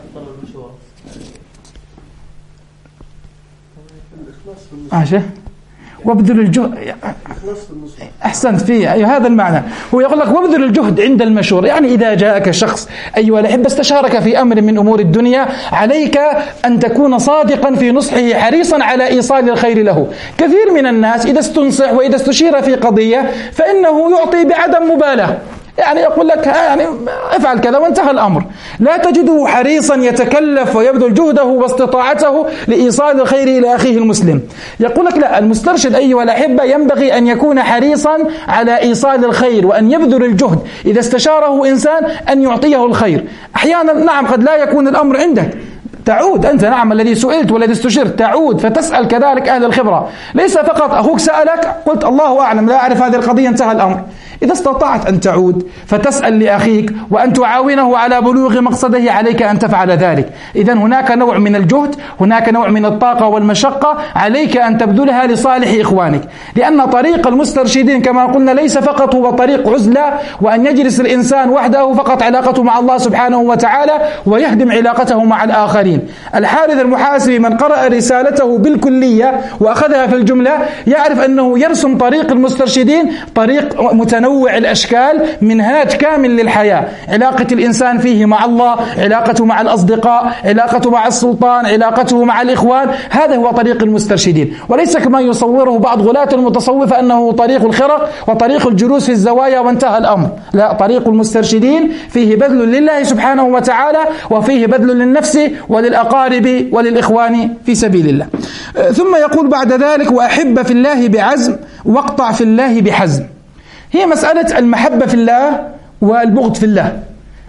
عاشه وابذل الجهد، أحسنت فيه، أي هذا المعنى. هو يقول لك: وابذل الجهد عند المشورة. يعني إذا جاءك شخص أيها الأحبة استشارك في أمر من أمور الدنيا، عليك أن تكون صادقا في نصحه، حريصا على إيصال الخير له. كثير من الناس إذا استنصح وإذا استشير في قضية فإنه يعطي بعدم مبالاة، يعني يقول لك يعني افعل كذا وانتهى الأمر. لا تجده حريصا يتكلف ويبذل جهده واستطاعته لإيصال الخير إلى أخيه المسلم. يقول لك لا، المسترشد أيها الأحبة ينبغي أن يكون حريصا على إيصال الخير وأن يبذل الجهد إذا استشاره إنسان أن يعطيه الخير. أحيانا نعم قد لا يكون الأمر عندك، تعود أنت نعم الذي سئلت والذي استشرت، تعود فتسأل كذلك أهل الخبرة. ليس فقط أخوك سألك قلت الله أعلم لا أعرف هذه القضية انتهى الأمر. إذا استطعت أن تعود فتسأل لأخيك وأن تعاونه على بلوغ مقصده عليك أن تفعل ذلك. إذن هناك نوع من الجهد، هناك نوع من الطاقة والمشقة عليك أن تبذلها لصالح إخوانك، لأن طريق المسترشدين كما قلنا ليس فقط هو طريق عزلة وأن يجلس الإنسان وحده فقط علاقته مع الله سبحانه وتعالى ويهدم علاقته مع الآخرين. الحارث المحاسبي من قرأ رسالته بالكلية وأخذها في الجملة يعرف أنه يرسم طريق المسترشدين طريق متنوع نوع الأشكال، منهاج كامل للحياة. علاقة الإنسان فيه مع الله، علاقته مع الأصدقاء، علاقته مع السلطان، علاقته مع الإخوان، هذا هو طريق المسترشدين، وليس كما يصوره بعض غلاة المتصوفة أنه طريق الخرق وطريق الجلوس في الزوايا وانتهى الأمر. لا، طريق المسترشدين فيه بذل لله سبحانه وتعالى وفيه بذل للنفس وللأقارب وللإخوان في سبيل الله. ثم يقول بعد ذلك وأحب في الله بعزم واقطع في الله بحزم. هي مسألة المحبة في الله والبغض في الله،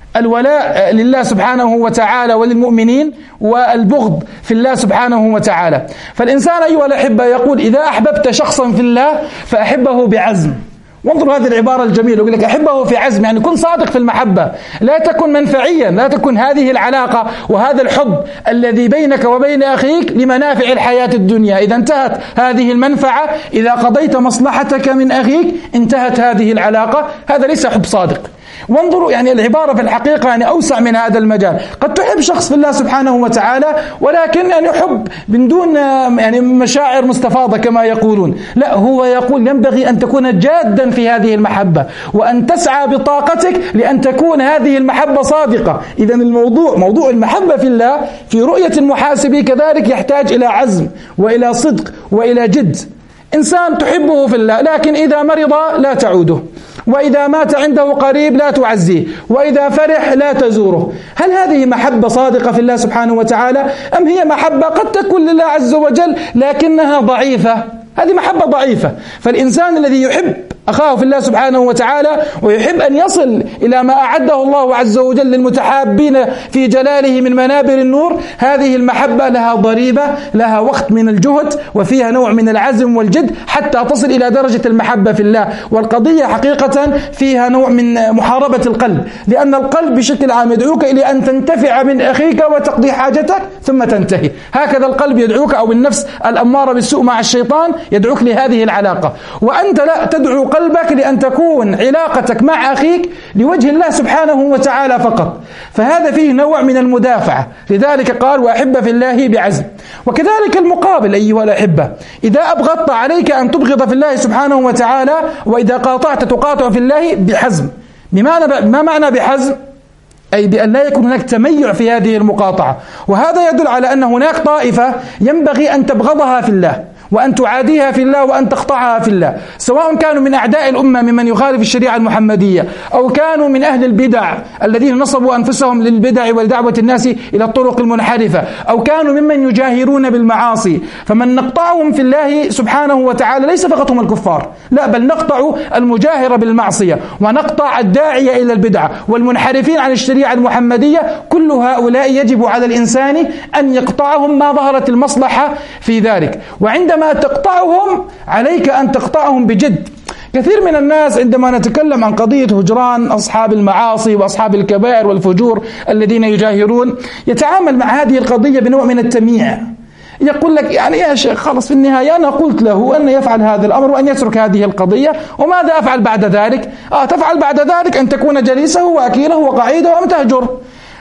الولاء لله سبحانه وتعالى وللمؤمنين والبغض في الله سبحانه وتعالى. فالإنسان أيها الأحبة يقول إذا أحببت شخصا في الله فأحبه بعزم. وانظروا هذه العبارة الجميلة، يقول لك أحبه في عزم، يعني كن صادق في المحبة، لا تكن منفعيا، لا تكن هذه العلاقة وهذا الحب الذي بينك وبين أخيك لمنافع الحياة الدنيا. إذا انتهت هذه المنفعة، إذا قضيت مصلحتك من أخيك انتهت هذه العلاقة، هذا ليس حب صادق. وانظروا يعني العبارة في الحقيقة يعني أوسع من هذا المجال. قد تحب شخص في الله سبحانه وتعالى ولكن يعني حب من دون يعني مشاعر مستفاضة كما يقولون. لا، هو يقول ينبغي أن تكون جادا في هذه المحبة وأن تسعى بطاقتك لأن تكون هذه المحبة صادقة. إذا الموضوع موضوع المحبة في الله في رؤية المحاسبي كذلك يحتاج إلى عزم وإلى صدق وإلى جد. إنسان تحبه في الله لكن إذا مرض لا تعوده، وإذا مات عنده قريب لا تعزيه، وإذا فرح لا تزوره. هل هذه محبة صادقة في الله سبحانه وتعالى أم هي محبة قد تكون لله عز وجل لكنها ضعيفة؟ هذه محبة ضعيفة. فالإنسان الذي يحب أخاه في الله سبحانه وتعالى ويحب أن يصل إلى ما أعده الله عز وجل للمتحابين في جلاله من منابر النور، هذه المحبة لها ضريبة، لها وقت من الجهد وفيها نوع من العزم والجد حتى تصل إلى درجة المحبة في الله. والقضية حقيقة فيها نوع من محاربة القلب، لأن القلب بشكل عام يدعوك إلى أن تنتفع من أخيك وتقضي حاجتك ثم تنتهي. هكذا القلب يدعوك، أو النفس الأمارة بالسوء مع الشيطان يدعوك لهذه العلاقة، وأنت لا تدعو قلبك لأن تكون علاقتك مع أخيك لوجه الله سبحانه وتعالى فقط. فهذا فيه نوع من المدافعة. لذلك قال وأحب في الله بعزم. وكذلك المقابل أيها الأحبة، إذا أبغضت عليك أن تبغض في الله سبحانه وتعالى، وإذا قاطعت تقاطع في الله بحزم. بمعنى ما معنى بحزم؟ أي بأن لا يكون هناك تميع في هذه المقاطعة. وهذا يدل على أن هناك طائفة ينبغي أن تبغضها في الله وأن تعاديها في الله وأن تقطعها في الله، سواء كانوا من أعداء الأمة ممن يخالف الشريعة المحمدية، أو كانوا من أهل البدع الذين نصبوا أنفسهم للبدع ولدعوة الناس إلى الطرق المنحرفة، أو كانوا ممن يجاهرون بالمعاصي. فمن نقطعهم في الله سبحانه وتعالى ليس فقط هم الكفار، لا، بل نقطع المجاهر بالمعصية ونقطع الداعية إلى البدعة والمنحرفين عن الشريعة المحمدية. كل هؤلاء يجب على الإنسان أن يقطعهم ما ظهرت المصلحة في ذلك. وعندما ما تقطعهم عليك أن تقطعهم بجد. كثير من الناس عندما نتكلم عن قضية هجران أصحاب المعاصي وأصحاب الكبائر والفجور الذين يجاهرون يتعامل مع هذه القضية بنوع من التمييع. يقول لك يعني يا شيخ خلص في النهاية أنا قلت له أن يفعل هذا الأمر وأن يترك هذه القضية، وماذا أفعل بعد ذلك؟ آه تفعل بعد ذلك أن تكون جليسه وأكيله وقعيده وأن تهجر.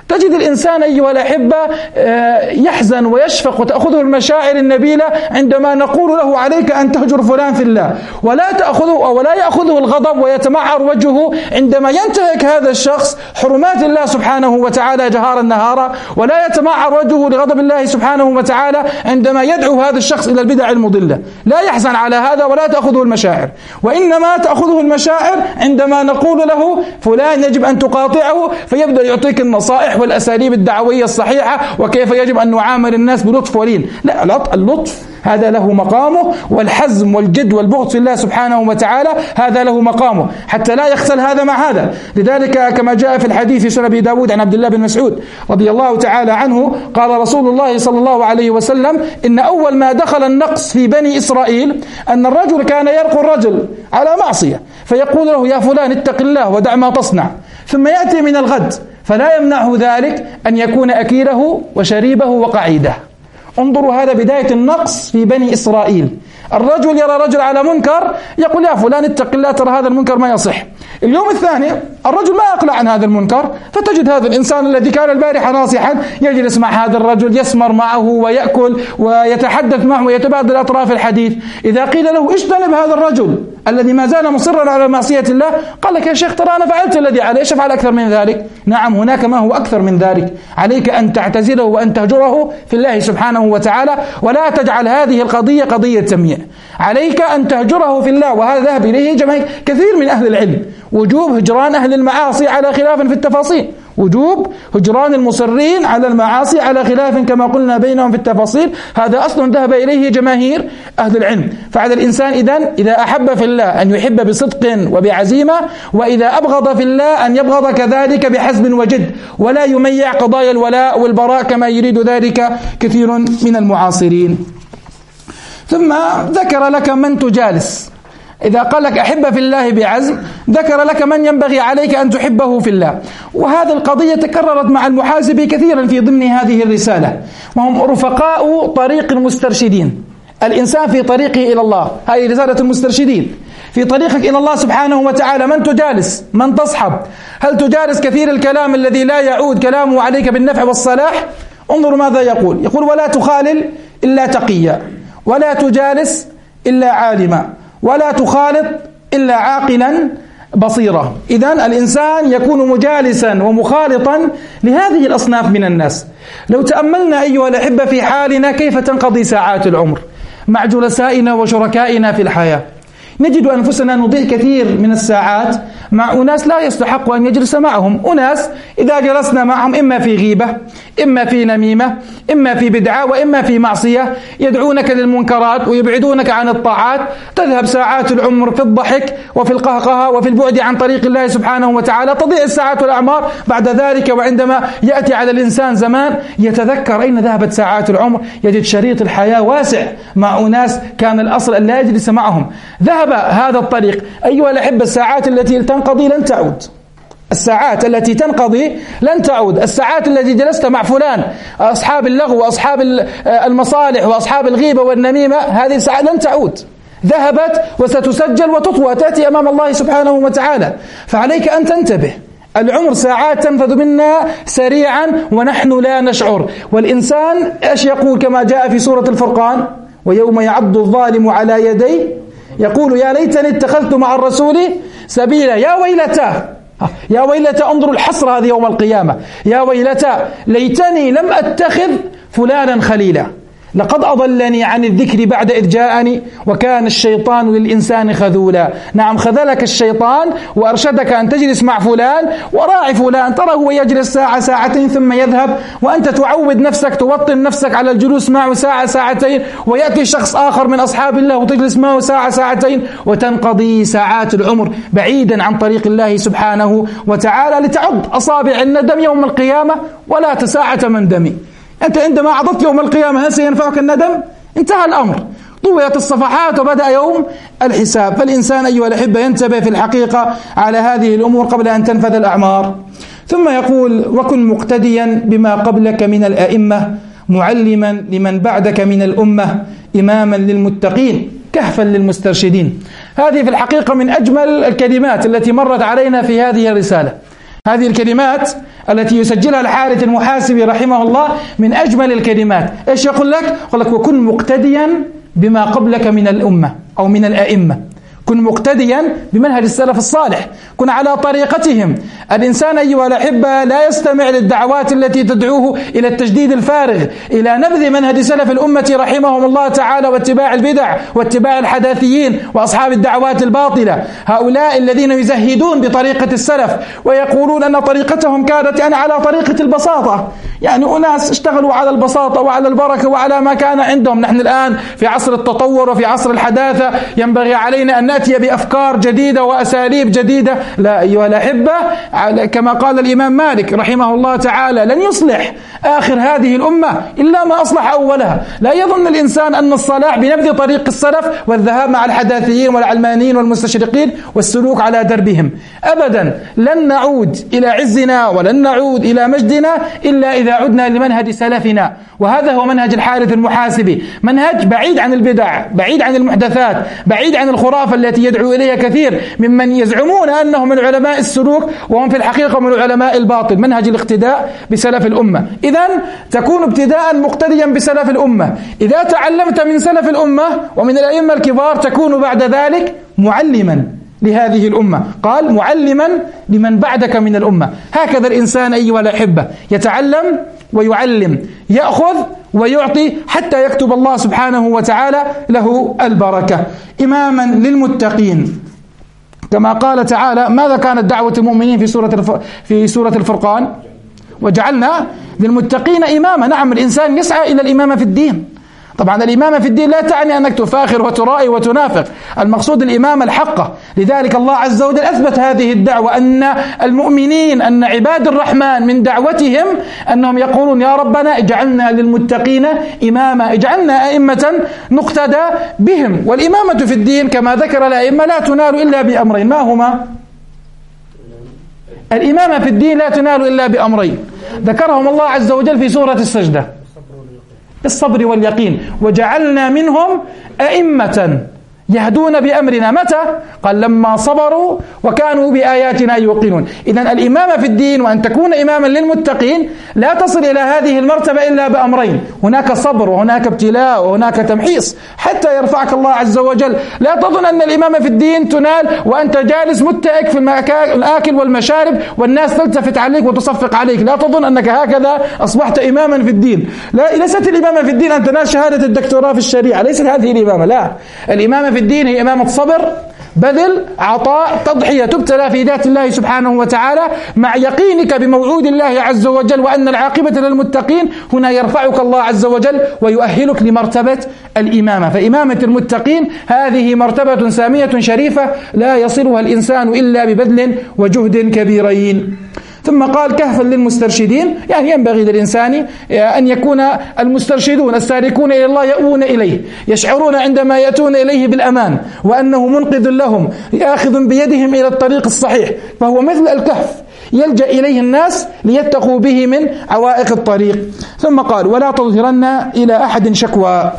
تجد الإنسان أيها الأحبة يحزن ويشفق وتأخذه المشاعر النبيلة عندما نقول له عليك أن تهجر فلان في الله، ولا تأخذه أو لا يأخذه الغضب ويتمعر وجهه عندما ينتهك هذا الشخص حرمات الله سبحانه وتعالى جهارا نهارا، ولا يتمعر وجهه لغضب الله سبحانه وتعالى عندما يدعو هذا الشخص إلى البدع المضلة. لا يحزن على هذا ولا تأخذه المشاعر، وإنما تأخذه المشاعر عندما نقول له فلان يجب أن تقاطعه، فيبدأ يعطيك النصائح والأساليب الدعوية الصحيحة وكيف يجب أن نعامل الناس بلطف ولين. لا، اللطف هذا له مقامه، والحزم والجد والبغض في الله سبحانه وتعالى هذا له مقامه، حتى لا يختل هذا مع هذا. لذلك كما جاء في الحديث في سنن أبي داود عن عبد الله بن مسعود رضي الله تعالى عنه قال رسول الله صلى الله عليه وسلم: إن أول ما دخل النقص في بني إسرائيل أن الرجل كان يلقى الرجل على معصية فيقول له: يا فلان اتق الله ودع ما تصنع، ثم يأتي من الغد فلا يمنعه ذلك أن يكون أكيله وشريبه وقعيده. انظروا، هذا بداية النقص في بني إسرائيل. الرجل يرى رجل على منكر يقول: يا فلان اتق الله، ترى هذا المنكر ما يصح. اليوم الثاني الرجل ما أقلع عن هذا المنكر، فتجد هذا الإنسان الذي كان البارحة ناصحا يجلس مع هذا الرجل يسمر معه ويأكل ويتحدث معه ويتبادل أطراف الحديث. إذا قيل له: اجتنب هذا الرجل الذي ما زال مصرا على معصية الله، قال لك: يا شيخ ترى أنا فعلت الذي عليه، ايش أفعل أكثر من ذلك؟ نعم، هناك ما هو أكثر من ذلك. عليك أن تعتزله وأن تهجره في الله سبحانه وتعالى، ولا تجعل هذه القضية قضية تمييع. عليك أن تهجره في الله، وهذا ذهب إليه جماهير كثير من أهل العلم، وجوب هجران أهل المعاصي على خلاف في التفاصيل، وجوب هجران المصرين على المعاصي على خلاف كما قلنا بينهم في التفاصيل، هذا أصل ذهب إليه جماهير أهل العلم. فعلى الإنسان إذن إذا أحب في الله أن يحب بصدق وبعزيمة، وإذا أبغض في الله أن يبغض كذلك بحزم وجد، ولا يميع قضايا الولاء والبراء كما يريد ذلك كثير من المعاصرين. ثم ذكر لك من تجالس. إذا قال لك أحب في الله بعزم، ذكر لك من ينبغي عليك أن تحبه في الله. وهذه القضية تكررت مع المحاسبي كثيرا في ضمن هذه الرسالة، وهم رفقاء طريق المسترشدين. الإنسان في طريقه إلى الله، هذه رسالة المسترشدين. في طريقك إلى الله سبحانه وتعالى من تجالس، من تصحب. هل تجالس كثير الكلام الذي لا يعود كلامه عليك بالنفع والصلاح؟ انظروا ماذا يقول. يقول: ولا تخالل إلا تقيا، ولا تجالس إلا عالما، ولا تخالط إلا عاقلا بصيرا. إذن الإنسان يكون مجالسا ومخالطا لهذه الأصناف من الناس. لو تأملنا أيها الأحبة في حالنا كيف تنقضي ساعات العمر مع جلسائنا وشركائنا في الحياة، نجد أنفسنا نضيع كثير من الساعات مع أناس لا يستحق أن يجلس معهم. أناس إذا جلسنا معهم إما في غيبة، إما في نميمة، إما في بدعة، وإما في معصية، يدعونك للمنكرات ويبعدونك عن الطاعات. تذهب ساعات العمر في الضحك وفي القهقهة وفي البعد عن طريق الله سبحانه وتعالى، تضيع الساعات والأعمار. بعد ذلك وعندما يأتي على الإنسان زمان يتذكر أين ذهبت ساعات العمر، يجد شريط الحياة واسع مع أناس كان الأصل أن لا يجلس معهم. ذهب هذا الطريق. أيها الأحبة، الساعات التي تنقضي لن تعود، الساعات التي تنقضي لن تعود. الساعات التي جلست مع فلان، أصحاب اللغو وأصحاب المصالح وأصحاب الغيبة والنميمة، هذه الساعات لن تعود، ذهبت وستسجل وتطوى تأتي أمام الله سبحانه وتعالى. فعليك أن تنتبه. العمر ساعات تنفذ منا سريعا ونحن لا نشعر. والإنسان إيش يقول كما جاء في سورة الفرقان: ويوم يعض الظالم على يديه يقول يا ليتني اتخذت مع الرسول سبيلا. يا ويلتاه، يا ويلتى، انظروا الحسرة هذه يوم القيامة. يا ويلتى ليتني لم أتخذ فلانا خليلا، لقد أضلني عن الذكر بعد إذ جاءني وكان الشيطان للإنسان خذولا. نعم، خذلك الشيطان وأرشدك أن تجلس مع فلان وراعي فلان، ترى هو يجلس ساعة ساعتين ثم يذهب، وأنت تعود نفسك، توطن نفسك على الجلوس معه ساعة ساعتين، ويأتي شخص آخر من أصحاب الله وتجلس معه ساعة ساعتين، وتنقضي ساعات العمر بعيدا عن طريق الله سبحانه وتعالى، لتعض أصابع الندم يوم القيامة ولا تساعة من دمي. أنت عندما عضت يوم القيامة هل سينفعك الندم؟ انتهى الأمر، طويت الصفحات وبدأ يوم الحساب. فالإنسان أيها الأحبة ينتبه في الحقيقة على هذه الأمور قبل أن تنفذ الأعمار. ثم يقول: وكن مقتديا بما قبلك من الأئمة، معلما لمن بعدك من الأمة، إماما للمتقين، كهفا للمسترشدين. هذه في الحقيقة من أجمل الكلمات التي مرت علينا في هذه الرسالة. هذه الكلمات التي يسجلها الحارث المحاسبي رحمه الله من أجمل الكلمات. إيش يقول لك؟ يقول لك: وكن مقتديا بما قبلك من الأمة أو من الأئمة. كن مقتديا بمنهج السلف الصالح، كن على طريقتهم. الإنسان أيها الأحبة لا يستمع للدعوات التي تدعوه إلى التجديد الفارغ، إلى نبذ منهج سلف الأمة رحمهم الله تعالى واتباع البدع واتباع الحداثيين وأصحاب الدعوات الباطلة. هؤلاء الذين يزهدون بطريقة السلف ويقولون أن طريقتهم كانت يعني على طريقة البساطة، يعني أناس اشتغلوا على البساطة وعلى البركة وعلى ما كان عندهم. نحن الآن في عصر التطور وفي عصر الحداثة، ينبغي علينا أن نأتي بأفكار جديدة وأساليب جديدة. لا أيها الأحبة، كما قال الإمام مالك رحمه الله تعالى: لن يصلح آخر هذه الأمة إلا ما أصلح أولها. لا يظن الإنسان أن الصلاح بنبذ طريق السلف والذهاب مع الحداثيين والعلمانيين والمستشرقين والسلوك على دربهم. أبدا، لن نعود إلى عزنا ولن نعود إلى مجدنا إلا إذا عدنا لمنهج سلفنا. وهذا هو منهج الحارث المحاسبي، منهج بعيد عن البدع، بعيد عن المحدثات، بعيد عن الخرافة التي يدعو إليها كثير ممن يزعمون أنهم من علماء السلوك وهم في الحقيقة من علماء الباطل. منهج الاقتداء بسلف الأمة. إذن تكون ابتداء مقتديا بسلف الأمة. إذا تعلمت من سلف الأمة ومن الأئمة الكبار تكون بعد ذلك معلما لهذه الأمة. قال: معلما لمن بعدك من الأمة. هكذا الإنسان أيها الأحبة يتعلم ويعلم، يأخذ ويعطي حتى يكتب الله سبحانه وتعالى له البركة. إماما للمتقين، كما قال تعالى: ماذا كانت دعوة المؤمنين في سورة الف... في سورة الفرقان؟ وجعلنا للمتقين إماما. نعم، الإنسان يسعى إلى الإمامة في الدين. طبعا الإمامة في الدين لا تعني أنك تفاخر وترائي وتنافق، المقصود الإمامة الحقة. لذلك الله عز وجل أثبت هذه الدعوة، أن المؤمنين، أن عباد الرحمن من دعوتهم أنهم يقولون: يا ربنا اجعلنا للمتقين إماما، اجعلنا أئمة نقتدى بهم. والإمامة في الدين كما ذكر الأئمة لا تنال إلا بأمرين. ما هما؟ الإمامة في الدين لا تنال إلا بأمرين ذكرهم الله عز وجل في سورة السجدة: الصبر واليقين. وجعلنا منهم أئمة يهدون بأمرنا. متى؟ قال: لما صبروا وكانوا بآياتنا يوقنون. إذن الإمامة في الدين وأن تكون إماما للمتقين لا تصل إلى هذه المرتبة إلا بأمرين: هناك صبر وهناك ابتلاء وهناك تمحيص حتى يرفعك الله عز وجل. لا تظن أن الإمامة في الدين تنال وأنت جالس متئك في الآكل والمشارب والناس تلتفت عليك وتصفق عليك. لا تظن أنك هكذا أصبحت إماما في الدين. لا، ليست الإمامة في الدين أن تنال شهادة الدكتوراه في الشريعة، ليست هذه الإمامة. لا، الإمامة في الدين هي إمامة صبر، بذل، عطاء، تضحية، تبتلى في ذات الله سبحانه وتعالى مع يقينك بموعود الله عز وجل وأن العاقبة للمتقين. هنا يرفعك الله عز وجل ويؤهلك لمرتبة الإمامة. فإمامة المتقين هذه مرتبة سامية شريفة لا يصلها الإنسان إلا ببذل وجهد كبيرين. ثم قال: كهفا للمسترشدين، يعني ينبغي للإنسان أن يكون المسترشدون السالكون إلى الله يأوون إليه، يشعرون عندما يأتون إليه بالأمان وأنه منقذ لهم، يأخذ بيدهم إلى الطريق الصحيح. فهو مثل الكهف يلجأ إليه الناس ليتقوا به من عوائق الطريق. ثم قال: ولا تظهرن إلى أحد شكوى.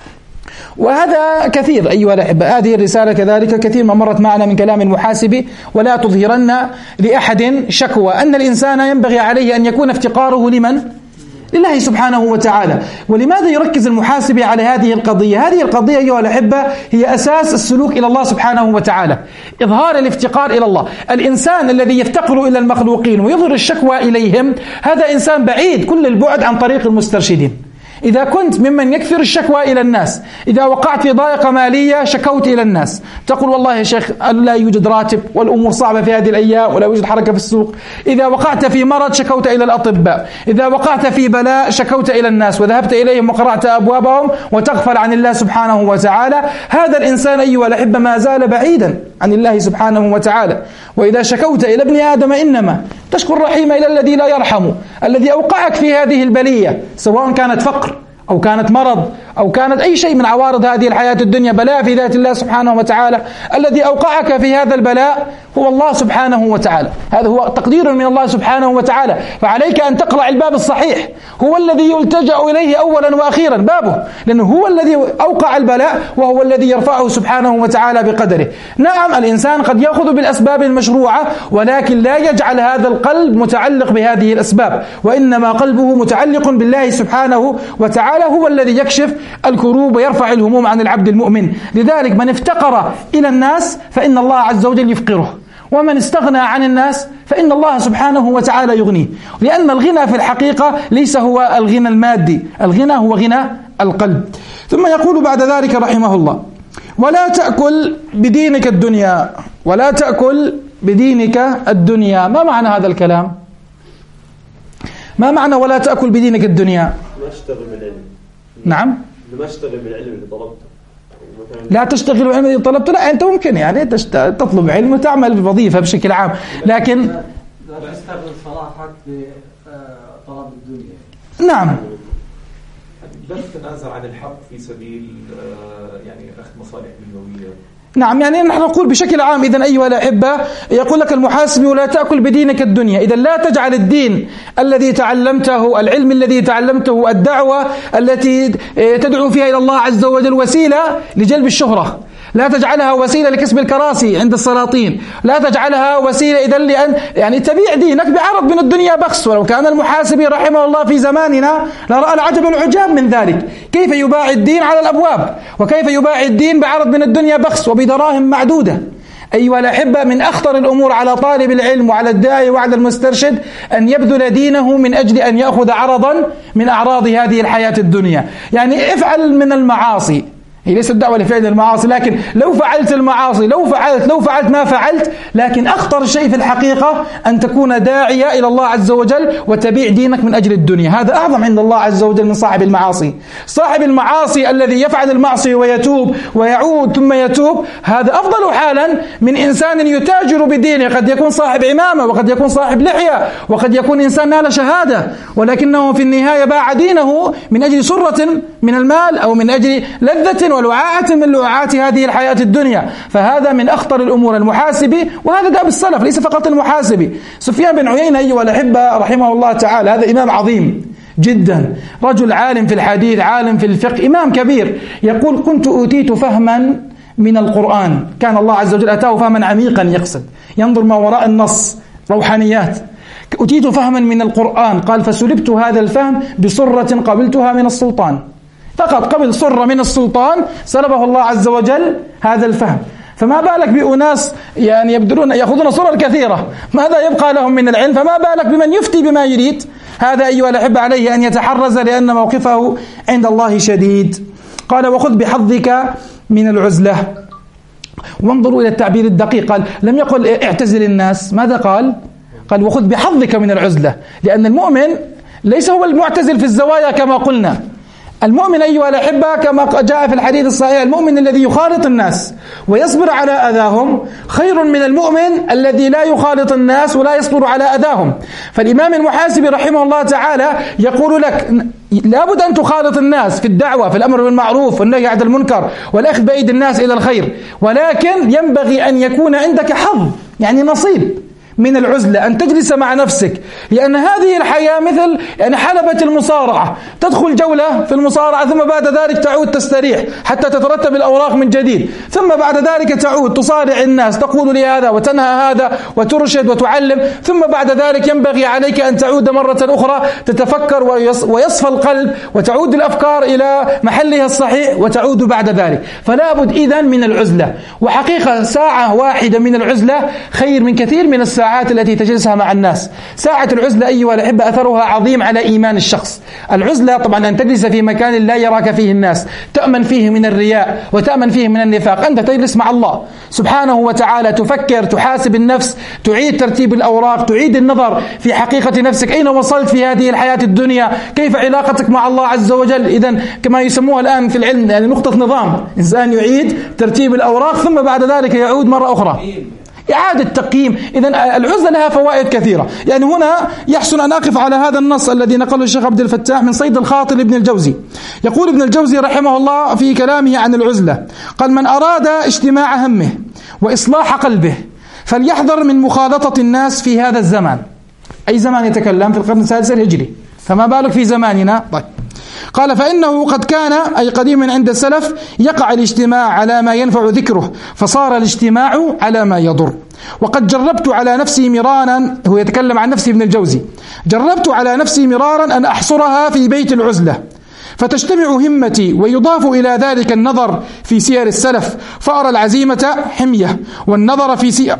وهذا كثير أيها الأحبة، هذه الرسالة كذلك كثير ما مرت معنا من كلام المحاسبي: ولا تظهرن لأحد شكوى. أن الإنسان ينبغي عليه أن يكون افتقاره لمن؟ لله سبحانه وتعالى. ولماذا يركز المحاسبي على هذه القضية؟ هذه القضية أيها الأحبة هي أساس السلوك إلى الله سبحانه وتعالى، إظهار الافتقار إلى الله. الإنسان الذي يفتقر إلى المخلوقين ويظهر الشكوى إليهم هذا إنسان بعيد كل البعد عن طريق المسترشدين. إذا كنت ممن يكثر الشكوى إلى الناس، إذا وقعت في ضائقة مالية شكوت إلى الناس، تقول: والله يا شيخ لا يوجد راتب والأمور صعبة في هذه الأيام ولا يوجد حركة في السوق. إذا وقعت في مرض شكوت إلى الأطباء. إذا وقعت في بلاء شكوت إلى الناس وذهبت إليهم وقرأت أبوابهم وتغفل عن الله سبحانه وتعالى. هذا الإنسان أيها الأحبة ما زال بعيدا عن الله سبحانه وتعالى. وإذا شكوت إلى ابن آدم إنما تشكو الرحيم إلى الذي لا يرحم، الذي أوقعك في هذه البلية، سواء كانت فقر أو كانت مرض أو كانت أي شيء من عوارض هذه الحياة الدنيا بلاء في ذات الله سبحانه وتعالى، الذي أوقعك في هذا البلاء هو الله سبحانه وتعالى. هذا هو تقدير من الله سبحانه وتعالى. فعليك أن تقرأ الباب الصحيح، هو الذي يلتجأ إليه أولا وأخيرا بابه، لأنه هو الذي أوقع البلاء وهو الذي يرفعه سبحانه وتعالى بقدره. نعم الإنسان قد يأخذ بالأسباب المشروعة، ولكن لا يجعل هذا القلب متعلق بهذه الأسباب، وإنما قلبه متعلق بالله سبحانه وتعالى، هو الذي يكشف الكروب ويرفع الهموم عن العبد المؤمن. لذلك من افتقر إلى الناس فإن الله عز وجل يفقره، ومن استغنى عن الناس فإن الله سبحانه وتعالى يغنيه. لأن الغنى في الحقيقة ليس هو الغنى المادي، الغنى هو غنى القلب. ثم يقول بعد ذلك رحمه الله: ولا تأكل بدينك الدنيا، ولا تأكل بدينك الدنيا. ما معنى هذا الكلام؟ ما معنى ولا تأكل بدينك الدنيا؟ ما اشتغل بالعلم. نعم، ما اشتغل بالعلم اللي طلبته. لا تشتغل بالعلم الذي طلبته، لا أنت ممكن يعني تطلب علم وتعمل بوظيفة بشكل عام، لكن لا تستغل صلاحك بطلب الدنيا. نعم، لا تتنازل عن الحق في سبيل يعني أخذ مصالح دنيوية. نعم، يعني نحن نقول بشكل عام إذن أيها الأحبة، يقول لك المحاسب: ولا تأكل بدينك الدنيا. إذن لا تجعل الدين الذي تعلمته، العلم الذي تعلمته، الدعوة التي تدعو فيها إلى الله عز وجل وسيلة لجلب الشهرة، لا تجعلها وسيلة لكسب الكراسي عند السلاطين، لا تجعلها وسيلة إذن لأن يعني تبيع دينك بعرض من الدنيا بخس. ولو كان المحاسبي رحمه الله في زماننا لرأى العجب العجاب من ذلك، كيف يباع الدين على الأبواب، وكيف يباع الدين بعرض من الدنيا بخس وبدراهم معدودة. أيها الأحبة، من أخطر الأمور على طالب العلم وعلى الداعي وعلى المسترشد أن يبذل دينه من أجل أن يأخذ عرضا من أعراض هذه الحياة الدنيا. يعني افعل من المعاصي، هي ليست دعوة لفعل المعاصي، لكن لو فعلت المعاصي، لو فعلت لو فعلت ما فعلت، لكن أخطر شيء في الحقيقة أن تكون داعية إلى الله عز وجل وتبيع دينك من أجل الدنيا. هذا أعظم عند الله عز وجل من صاحب المعاصي. صاحب المعاصي الذي يفعل المعصية ويتوب ويعود ثم يتوب، هذا أفضل حالا من إنسان يتاجر بدينه. قد يكون صاحب عمامة، وقد يكون صاحب لحية، وقد يكون إنسان نال شهادة، ولكنه في النهاية باع دينه من أجل سرة من المال أو من أجل لذة ولعاعة من لعاعات هذه الحياة الدنيا. فهذا من أخطر الأمور. المحاسبي، وهذا داب السلف، ليس فقط المحاسبي. سفيان بن عيينة أيها الأحبة رحمه الله تعالى، هذا إمام عظيم جدا، رجل عالم في الحديث، عالم في الفقه، إمام كبير. يقول: كنت أوتيت فهما من القرآن. كان الله عز وجل أتاه فهما عميقا، يقصد ينظر ما وراء النص، روحانيات. أوتيت فهما من القرآن، قال: فسلبت هذا الفهم بصرة قبلتها من السلطان. فقط قبل صرة من السلطان سلبه الله عز وجل هذا الفهم. فما بالك بأناس يعني يبذلون يأخذون صور كثيرة، ماذا يبقى لهم من العلم؟ فما بالك بمن يفتي بما يريد؟ هذا أيها الأحبة عليه أن يتحرز، لأن موقفه عند الله شديد. قال: وخذ بحظك من العزلة. وانظروا إلى التعبير الدقيق، قال لم يقل اعتزل الناس، ماذا قال؟ قال: وخذ بحظك من العزلة، لأن المؤمن ليس هو المعتزل في الزوايا كما قلنا. المؤمن أيها الأحبة كما جاء في الحديث الصحيح، المؤمن الذي يخالط الناس ويصبر على أذاهم خير من المؤمن الذي لا يخالط الناس ولا يصبر على أذاهم. فالإمام المحاسبي رحمه الله تعالى يقول لك: لابد أن تخالط الناس في الدعوة، في الأمر بالمعروف والنهي عن المنكر والأخذ بأيدي الناس إلى الخير، ولكن ينبغي أن يكون عندك حظ، يعني نصيب من العزلة، أن تجلس مع نفسك. لأن هذه الحياة مثل يعني حلبة المصارعة، تدخل جولة في المصارعة ثم بعد ذلك تعود تستريح حتى تترتب الأوراق من جديد، ثم بعد ذلك تعود تصارع الناس، تقول لي هذا وتنهى هذا وترشد وتعلم، ثم بعد ذلك ينبغي عليك أن تعود مرة أخرى تتفكر ويصفى القلب وتعود الأفكار إلى محلها الصحيح وتعود بعد ذلك. فلا بد إذن من العزلة. وحقيقة ساعة واحدة من العزلة خير من كثير من الساعات التي تجلسها مع الناس. ساعة العزلة أيها الأحبة أثرها عظيم على إيمان الشخص. العزلة طبعا أن تجلس في مكان لا يراك فيه الناس، تأمن فيه من الرياء وتأمن فيه من النفاق. أنت تجلس مع الله سبحانه وتعالى، تفكر، تحاسب النفس، تعيد ترتيب الأوراق، تعيد النظر في حقيقة نفسك، أين وصلت في هذه الحياة الدنيا، كيف علاقتك مع الله عز وجل. إذن كما يسموها الآن في العلم يعني نقطة نظام، إنسان يعيد ترتيب الأوراق ثم بعد ذلك يعود مرة أخرى إعادة تقييم. إذن العزلة لها فوائد كثيرة. يعني هنا يحسن أن أقف على هذا النص الذي نقله الشيخ عبد الفتاح من صيد الخاطر لابن الجوزي. يقول ابن الجوزي رحمه الله في كلامه عن العزلة، قال: من أراد اجتماع همه وإصلاح قلبه فليحذر من مخالطة الناس في هذا الزمان. أي زمان يتكلم؟ في القرن السادس الهجري، فما بالك في زماننا. طيب. قال: فإنه قد كان أي قديما عند السلف يقع الاجتماع على ما ينفع ذكره، فصار الاجتماع على ما يضر. وقد جربت على نفسي مرارا، هو يتكلم عن نفسه ابن الجوزي، جربت على نفسي مرارا أن أحصرها في بيت العزلة فتجتمع همتي، ويضاف إلى ذلك النظر في سير السلف، فأرى العزيمة حمية والنظر في سير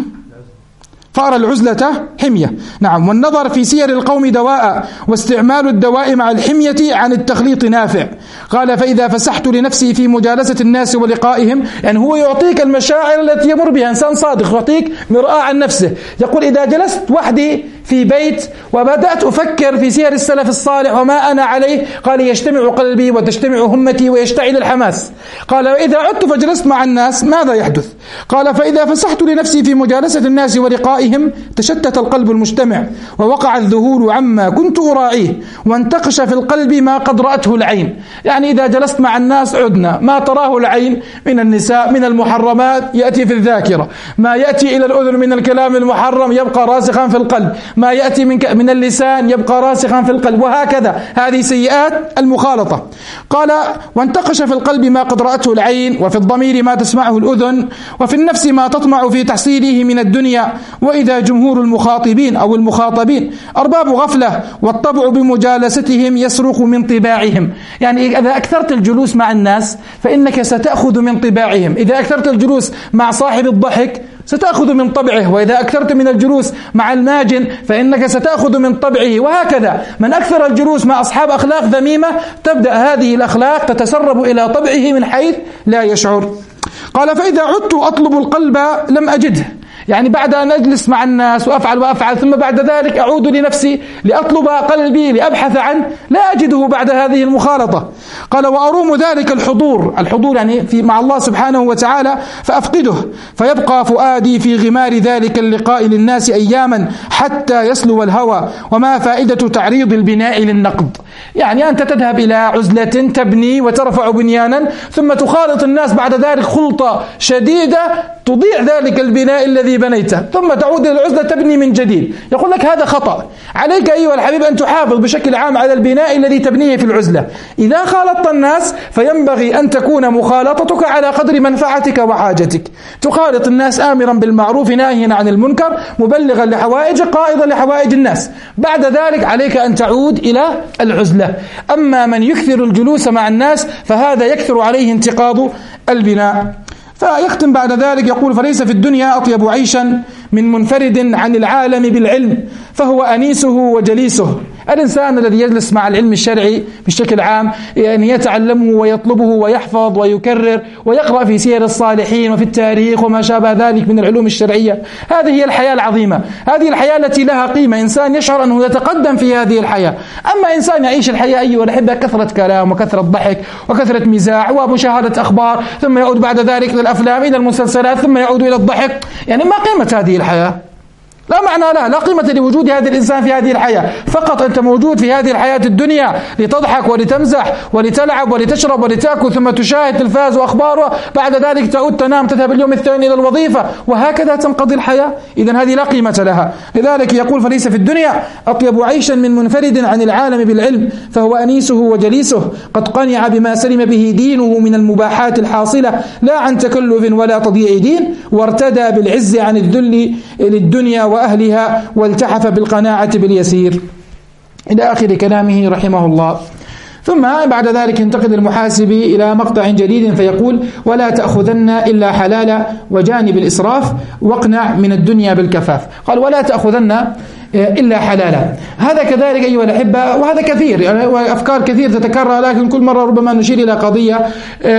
فأرى العزلة حمية، نعم، والنظر في سير القوم دواء، واستعمال الدواء مع الحمية عن التخليط نافع. قال: فإذا فسحت لنفسي في مجالسة الناس ولقائهم، يعني هو يعطيك المشاعر التي يمر بها إنسان صادق، يعطيك مرآة عن نفسه. يقول: إذا جلست وحدي في بيت وبدأت أفكر في سير السلف الصالح وما أنا عليه، قال: يجتمع قلبي وتجتمع همتي ويشتعل الحماس. قال: وإذا عدت فجلست مع الناس ماذا يحدث؟ قال: فإذا فسحت لنفسي في مجالسة الناس ولقائهم تشتت القلب المجتمع، ووقع الذهول عما كنت أراعيه، وانتقش في القلب ما قد رأته العين. يعني إذا جلست مع الناس عدنا ما تراه العين من النساء من المحرمات يأتي في الذاكرة، ما يأتي إلى الأذن من الكلام المحرم يبقى راسخا في القلب، ما يأتي من من اللسان يبقى راسخا في القلب، وهكذا. هذه سيئات المخالطة. قال: وانتقش في القلب ما قد رأته العين، وفي الضمير ما تسمعه الأذن، وفي النفس ما تطمع في تحصيله من الدنيا. وإذا جمهور المخاطبين أو المخاطبين أرباب غفلة، والطبع بمجالستهم يسرق من طباعهم. يعني إذا أكثرت الجلوس مع الناس فإنك ستأخذ من طباعهم. إذا أكثرت الجلوس مع صاحب الضحك ستأخذ من طبعه، وإذا أكثرت من الجلوس مع الماجن فإنك ستأخذ من طبعه، وهكذا. من أكثر الجلوس مع أصحاب أخلاق ذميمة تبدأ هذه الأخلاق تتسرب إلى طبعه من حيث لا يشعر. قال: فإذا عدت أطلب القلب لم أجده، يعني بعد أن أجلس مع الناس وأفعل وأفعل ثم بعد ذلك أعود لنفسي لأطلب قلبي لأبحث عنه لا أجده بعد هذه المخالطة. قال: وأروم ذلك الحضور، الحضور يعني في مع الله سبحانه وتعالى، فأفقده، فيبقى فؤادي في غمار ذلك اللقاء للناس أياما حتى يسلو الهوى، وما فائدة تعريض البناء للنقد. يعني أنت تذهب إلى عزلة تبني وترفع بنيانا ثم تخالط الناس بعد ذلك خلطة شديدة تضيع ذلك البناء الذي بنيته، ثم تعود إلى العزلة تبني من جديد. يقول لك هذا خطأ. عليك أيها الحبيب أن تحافظ بشكل عام على البناء الذي تبنيه في العزلة. إذا خالطت الناس فينبغي أن تكون مخالطتك على قدر منفعتك وحاجتك. تخالط الناس آمرا بالمعروف ناهيا عن المنكر، مبلغا لحوائج قائدا لحوائج الناس. بعد ذلك عليك أن تعود إلى العزلة. أما من يكثر الجلوس مع الناس فهذا يكثر عليه انتقاض البناء. فيختم بعد ذلك يقول: فليس في الدنيا أطيب عيشا من منفرد عن العالم بالعلم، فهو أنيسه وجليسه. الإنسان الذي يجلس مع العلم الشرعي بشكل عام يعني يتعلمه ويطلبه ويحفظ ويكرر ويقرأ في سير الصالحين وفي التاريخ وما شابه ذلك من العلوم الشرعية. هذه هي الحياة العظيمة، هذه الحياة التي لها قيمة، إنسان يشعر أنه يتقدم في هذه الحياة. أما إنسان يعيش الحياة أيها الأحبة كثرة كلام وكثرة ضحك وكثرة مزاح ومشاهدة أخبار، ثم يعود بعد ذلك إلى الأفلام إلى المسلسلات، ثم يعود إلى الضحك، يعني ما قيمة هذه الحياة؟ لا معنى لها، لا قيمة لوجود هذا الإنسان في هذه الحياة. فقط أنت موجود في هذه الحياة الدنيا لتضحك ولتمزح ولتلعب ولتشرب ولتأكل، ثم تشاهد تلفاز وأخباره، بعد ذلك تعود تنام، تذهب اليوم الثاني إلى الوظيفة، وهكذا تنقضي الحياة. إذن هذه لا قيمة لها. لذلك يقول: فليس في الدنيا أطيب عيشا من منفرد عن العالم بالعلم، فهو أنيسه وجليسه، قد قنع بما سلم به دينه من المباحات الحاصلة، لا عن تكلف ولا تضييع دين، وارتدى بالعز عن الذل للدنيا وأهلها، والتحف بالقناعة باليسير، إلى آخر كلامه رحمه الله. ثم بعد ذلك ينتقل المحاسبي إلى مقطع جديد فيقول: ولا تأخذن إلا حلالا وجانب الإسراف، واقنع من الدنيا بالكفاف. قال: ولا تأخذن إلا حلالا. هذا كذلك أيها الأحبة، وهذا كثير، يعني أفكار كثير تتكرر، لكن كل مرة ربما نشير إلى قضية.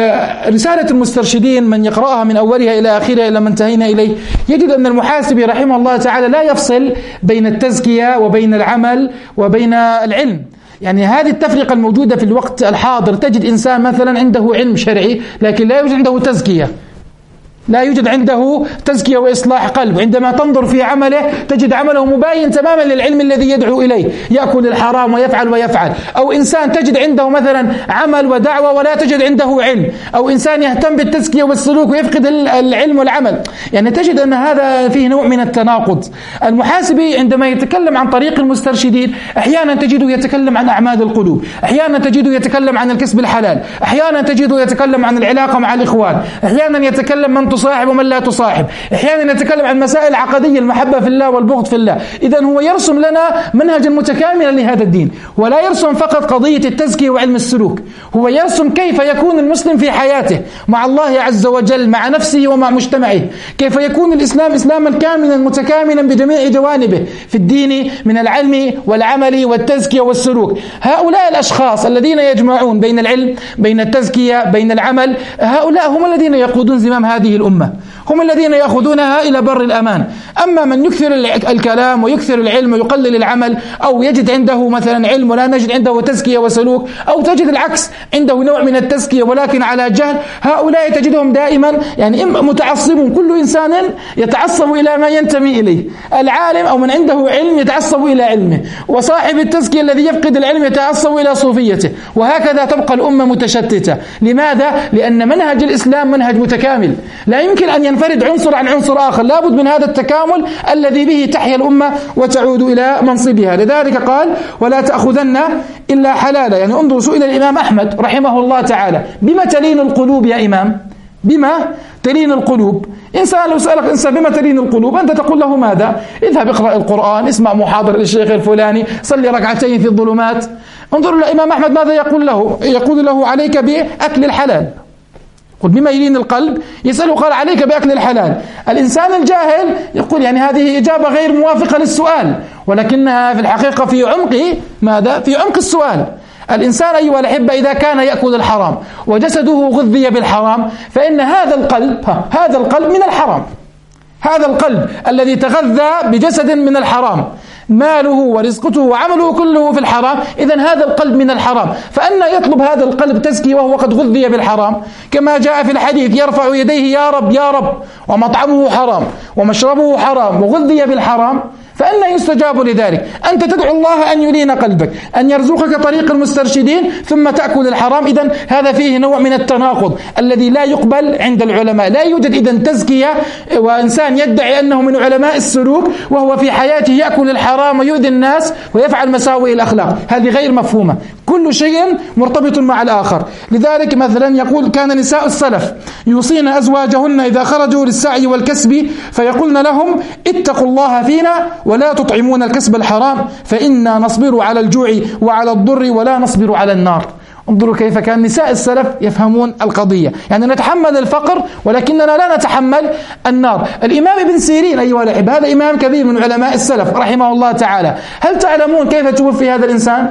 رسالة المسترشدين من يقرأها من أولها إلى آخرها إلى ما انتهينا إليه يجد أن المحاسبي رحمه الله تعالى لا يفصل بين التزكية وبين العمل وبين العلم. يعني هذه التفرقة الموجودة في الوقت الحاضر، تجد إنسان مثلا عنده علم شرعي لكن لا يوجد عنده تزكية، لا يوجد عنده تزكية وإصلاح قلب. عندما تنظر في عمله تجد عمله مباين تماما للعلم الذي يدعو إليه، يأكل الحرام ويفعل ويفعل. أو إنسان تجد عنده مثلا عمل ودعوة ولا تجد عنده علم، أو إنسان يهتم بالتزكية والسلوك ويفقد العلم والعمل. يعني تجد أن هذا فيه نوع من التناقض. المحاسبي عندما يتكلم عن طريق المسترشدين أحيانا تجده يتكلم عن أعمال القلوب، أحيانا تجده يتكلم عن الكسب الحلال، أحيانا تجده يتكلم عن العلاقة مع الإخوان، أحيانا يتكلم من تصاحب ومن لا تصاحب، أحيانا يتكلم عن مسائل عقدية، المحبة في الله والبغض في الله. إذن هو يرسم لنا منهجا متكاملا لهذا الدين، ولا يرسم فقط قضية التزكية وعلم السلوك، هو يرسم كيف يكون المسلم في حياته مع الله عز وجل، مع نفسه ومع مجتمعه، كيف يكون الإسلام إسلاما كاملا متكاملا بجميع جوانبه في الدين من العلم والعمل والتزكية والسلوك. هؤلاء الأشخاص الذين يجمعون بين العلم بين التزكية بين العمل، هؤلاء هم الذين يقودون زمام هذه الأمة، هم الذين يأخذونها إلى بر الأمان. أما من يكثر الكلام ويكثر العلم ويقلل العمل، أو يجد عنده مثلا علم ولا نجد عنده تزكية وسلوك، أو تجد العكس عنده نوع من التزكية ولكن على جهل، هؤلاء تجدهم دائما يعني متعصبون، كل إنسان يتعصب إلى ما ينتمي إليه. العالم أو من عنده علم يتعصب إلى علمه، وصاحب التزكية الذي يفقد العلم يتعصب إلى صوفيته، وهكذا تبقى الأمة متشتتة. لماذا؟ لأن منهج الإسلام منهج متكامل، لا يمكن أن ينفرد عنصر عن عنصر آخر، لابد من هذا التكامل الذي به تحيا الأمة وتعود إلى منصبها. لذلك قال ولا تأخذن إلا حلالا. يعني انظروا، سئل الإمام أحمد رحمه الله تعالى بما تلين القلوب يا إمام؟ بما تلين القلوب. إنسان لو سألك إنسان بما تلين القلوب، أنت تقول له ماذا؟ اذهب اقرأ القرآن، اسمع محاضرة للشيخ الفلاني، صلي ركعتين في الظلمات. انظروا الإمام أحمد ماذا يقول له؟ يقول له عليك بأكل الحلال. قل بما يلين القلب، يسأله قال عليك بأكل الحلال. الإنسان الجاهل يقول يعني هذه إجابة غير موافقة للسؤال، ولكنها في الحقيقة في عمق ماذا؟ في عمق السؤال. الإنسان أيها الأحبة إذا كان يأكل الحرام وجسده غذي بالحرام، فإن هذا القلب هذا القلب من الحرام، هذا القلب الذي تغذى بجسد من الحرام، ماله ورزقته وعمله كله في الحرام، إذن هذا القلب من الحرام. فأنا يطلب هذا القلب تزكية وهو قد غذي بالحرام؟ كما جاء في الحديث يرفع يديه يا رب يا رب، ومطعمه حرام ومشربه حرام وغذي بالحرام، فأنا يستجاب لذلك؟ أنت تدعو الله أن يلين قلبك، أن يرزقك طريق المسترشدين، ثم تأكل الحرام. إذن هذا فيه نوع من التناقض الذي لا يقبل عند العلماء. لا يوجد إذن تزكية وإنسان يدعي أنه من علماء السلوك وهو في حياته يأكل الحرام ويؤذي الناس ويفعل مساوئ الأخلاق، هذه غير مفهومة. كل شيء مرتبط مع الآخر. لذلك مثلا يقول كان نساء السلف يوصين أزواجهن إذا خرجوا للسعي والكسب فيقولن لهم اتقوا الله فينا ولا تطعمون الكسب الحرام، فإنا نصبر على الجوع وعلى الضر ولا نصبر على النار. انظروا كيف كان نساء السلف يفهمون القضية، يعني نتحمل الفقر ولكننا لا نتحمل النار. الإمام ابن سيرين أيها الأحبة هذا إمام كبير من علماء السلف رحمه الله تعالى، هل تعلمون كيف توفي هذا الإنسان؟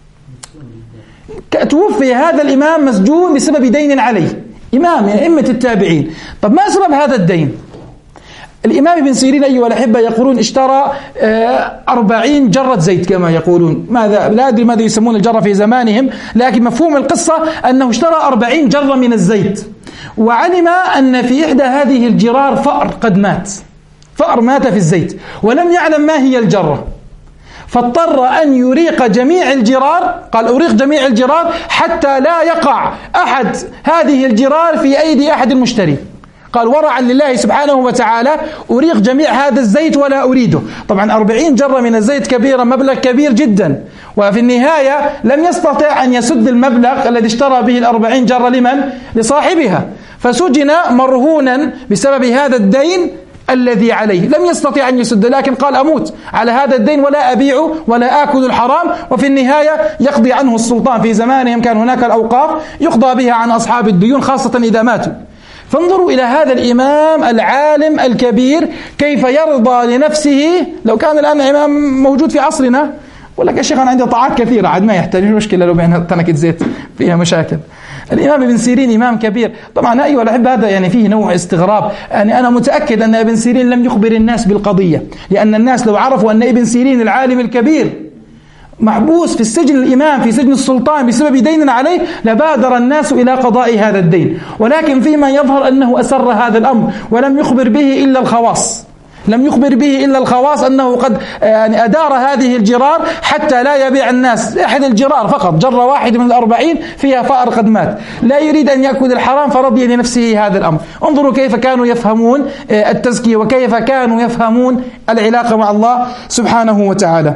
توفي هذا الإمام مسجون بسبب دين عليه، إمام من أئمة التابعين. طب ما سبب هذا الدين؟ الإمام ابن سيرين أيها الأحبة يقولون اشترى أربعين جرة زيت كما يقولون، ماذا لا أدري ماذا يسمون الجرة في زمانهم، لكن مفهوم القصة أنه اشترى أربعين جرة من الزيت، وعلم أن في إحدى هذه الجرار فأر قد مات، فأر مات في الزيت، ولم يعلم ما هي الجرة، فاضطر أن يريق جميع الجرار. قال أريق جميع الجرار حتى لا يقع أحد هذه الجرار في أيدي أحد المشتري. قال ورعا لله سبحانه وتعالى أريق جميع هذا الزيت ولا أريده. طبعا أربعين جرة من الزيت كبيرة، مبلغ كبير جدا، وفي النهاية لم يستطع أن يسد المبلغ الذي اشترى به الأربعين جرة. لمن؟ لصاحبها، فسجن مرهونا بسبب هذا الدين الذي عليه، لم يستطيع أن يسد، لكن قال أموت على هذا الدين ولا أبيعه ولا آكل الحرام. وفي النهاية يقضي عنه السلطان، في زمانهم كان هناك الأوقاف يقضى بها عن أصحاب الديون خاصة إذا ماتوا. فانظروا إلى هذا الإمام العالم الكبير كيف يرضى لنفسه. لو كان الآن إمام موجود في عصرنا ولك يا شيخ أنا عندي طاعات كثيرة عاد ما يحتاج، مشكلة لو بينها تنكة زيت فيها مشاكل. الإمام ابن سيرين إمام كبير. طبعا أيها الأحبة هذا يعني فيه نوع استغراب، يعني أنا متأكد أن ابن سيرين لم يخبر الناس بالقضية، لأن الناس لو عرفوا أن ابن سيرين العالم الكبير محبوس في السجن الإمام في سجن السلطان بسبب دين عليه لبادر الناس إلى قضاء هذا الدين، ولكن فيما يظهر أنه أسر هذا الأمر ولم يخبر به إلا الخواص، لم يخبر به إلا الخواص أنه قد يعني أدار هذه الجرار حتى لا يبيع الناس. أحد الجرار فقط جرة واحد من الأربعين فيها فأر قد مات، لا يريد أن يأكل الحرام فرضي لنفسه هذا الأمر. انظروا كيف كانوا يفهمون التزكية وكيف كانوا يفهمون العلاقة مع الله سبحانه وتعالى.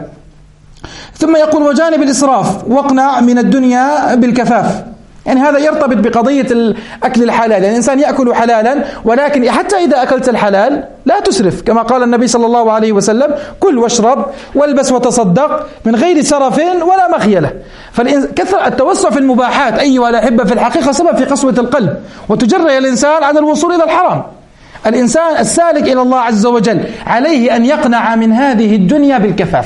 ثم يقول وجانب الإسراف واقنع من الدنيا بالكفاف، يعني هذا يرتبط بقضية الأكل الحلال، يعني الإنسان يأكل حلالا ولكن حتى إذا أكلت الحلال لا تسرف، كما قال النبي صلى الله عليه وسلم كل واشرب والبس وتصدق من غير سرف ولا مخيلة. فكثر التوسع في المباحات أيها الأحبة في الحقيقة سبب في قسوة القلب وتجري الإنسان على الوصول إلى الحرام. الإنسان السالك إلى الله عز وجل عليه أن يقنع من هذه الدنيا بالكفاف.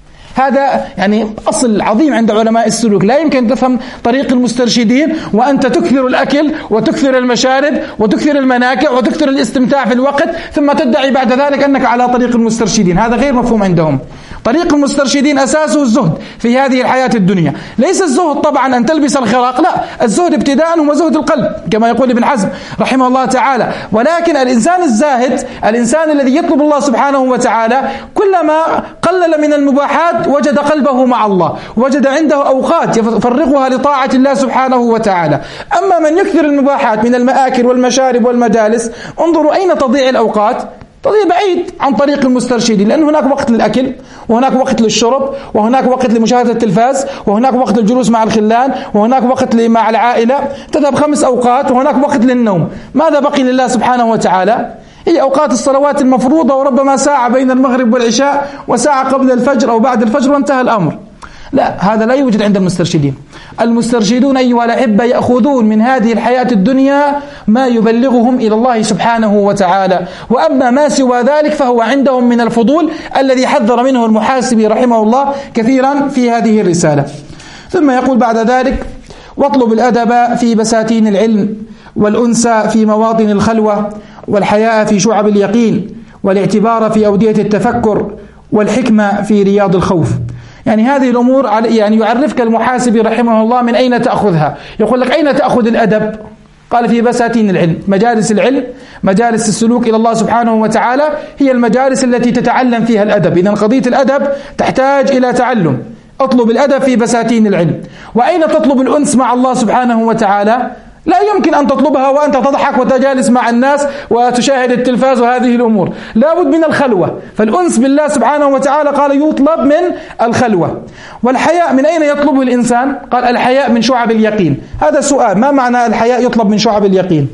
هذا يعني أصل عظيم عند علماء السلوك. لا يمكن تفهم طريق المسترشدين وأنت تكثر الأكل وتكثر المشارب وتكثر المناكع وتكثر الاستمتاع في الوقت ثم تدعي بعد ذلك أنك على طريق المسترشدين. هذا غير مفهوم عندهم. طريق المسترشدين أساسه الزهد في هذه الحياة الدنيا. ليس الزهد طبعا أن تلبس الخراق، لا، الزهد ابتداء هو زهد القلب كما يقول ابن حزم رحمه الله تعالى. ولكن الإنسان الزاهد، الإنسان الذي يطلب الله سبحانه وتعالى، كلما قلل من المباحات وجد قلبه مع الله، وجد عنده أوقات يفرغها لطاعة الله سبحانه وتعالى. أما من يكثر المباحات من المآكل والمشارب والمجالس، انظروا أين تضيع الأوقات؟ تضيع بعيد عن طريق المسترشدين، لأن هناك وقت للأكل وهناك وقت للشرب وهناك وقت لمشاهدة التلفاز وهناك وقت للجلوس مع الخلان وهناك وقت مع العائلة، تذهب خمس أوقات، وهناك وقت للنوم. ماذا بقي لله سبحانه وتعالى؟ هي أوقات الصلوات المفروضة، وربما ساعة بين المغرب والعشاء وساعة قبل الفجر أو بعد الفجر وانتهى الأمر. لا، هذا لا يوجد عند المسترشدين. المسترشدون أيها الأحبة يأخذون من هذه الحياة الدنيا ما يبلغهم إلى الله سبحانه وتعالى، وأما ما سوى ذلك فهو عندهم من الفضول الذي حذر منه المحاسبي رحمه الله كثيرا في هذه الرسالة. ثم يقول بعد ذلك واطلب الأدب في بساتين العلم، والأنس في مواطن الخلوة، والحياء في شعب اليقين، والاعتبار في أودية التفكر، والحكمة في رياض الخوف. يعني هذه الأمور يعني يعرفك المحاسبي رحمه الله من أين تأخذها. يقول لك أين تأخذ الأدب؟ قال في بساتين العلم. مجالس العلم، مجالس السلوك إلى الله سبحانه وتعالى هي المجالس التي تتعلم فيها الأدب. إذن قضية الأدب تحتاج إلى تعلم. اطلب الأدب في بساتين العلم. وأين تطلب الأنس مع الله سبحانه وتعالى؟ لا يمكن أن تطلبها وأنت تضحك وتجالس مع الناس وتشاهد التلفاز وهذه الأمور. لا بد من الخلوة. فالأنس بالله سبحانه وتعالى قال يطلب من الخلوة. والحياء من أين يطلبه الإنسان؟ قال الحياء من شعب اليقين. هذا سؤال، ما معنى الحياء يطلب من شعب اليقين؟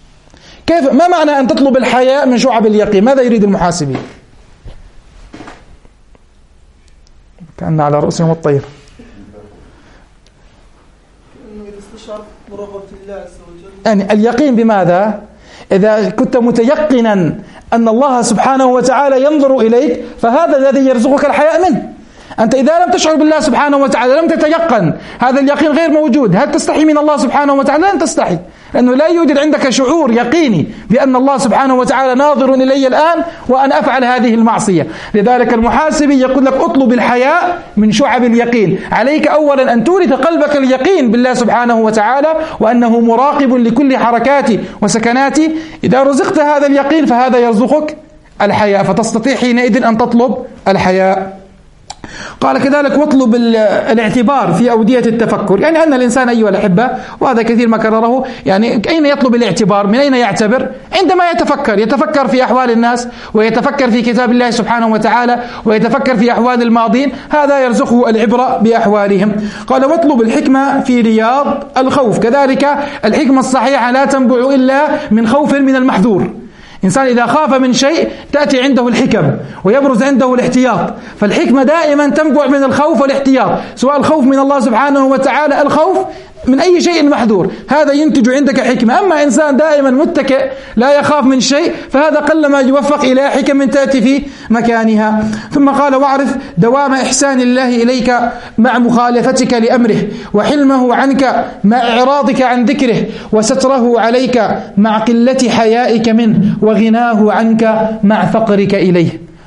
كيف؟ ما معنى أن تطلب الحياء من شعب اليقين؟ ماذا يريد المحاسبين؟ كأن على رؤوسهم الطير. يعني اليقين بماذا؟ إذا كنت متيقنا أن الله سبحانه وتعالى ينظر إليك فهذا الذي يرزقك الحياء منه. أنت إذا لم تشعر بالله سبحانه وتعالى، لم تتيقن، هذا اليقين غير موجود. هل تستحي من الله سبحانه وتعالى؟ لن تستحي، لأنه لا يوجد عندك شعور يقيني بأن الله سبحانه وتعالى ناظر إلي الآن وأن أفعل هذه المعصية. لذلك المحاسبي يقول لك اطلب الحياء من شعب اليقين. عليك أولا أن تورث قلبك اليقين بالله سبحانه وتعالى وأنه مراقب لكل حركاتي وسكناتي. إذا رزقت هذا اليقين فهذا يرزقك الحياء، فتستطيع حينئذ أن تطلب الحياء. قال كذلك واطلب الاعتبار في أودية التفكر. يعني أن الإنسان أيها الأحبة، وهذا كثير ما كرره، يعني أين يطلب الاعتبار؟ من أين يعتبر؟ عندما يتفكر يتفكر في أحوال الناس، ويتفكر في كتاب الله سبحانه وتعالى، ويتفكر في أحوال الماضين، هذا يرزقه العبرة بأحوالهم. قال واطلب الحكمة في رياض الخوف. كذلك الحكمة الصحيحة لا تنبع إلا من خوف من المحذور. إنسان إذا خاف من شيء تأتي عنده الحكم ويبرز عنده الاحتياط. فالحكمة دائما تنبع من الخوف والاحتياط، سواء الخوف من الله سبحانه وتعالى، الخوف من أي شيء محذور، هذا ينتج عندك حكمة. أما إنسان دائما متكئ لا يخاف من شيء فهذا قلما يوفق إلى حكم تأتي في مكانها. ثم قال واعرف دوام إحسان الله إليك مع مخالفتك لأمره، وحلمه عنك مع إعراضك عن ذكره، وستره عليك مع قلة حيائك منه، وغناه عنك مع فقرك إليه.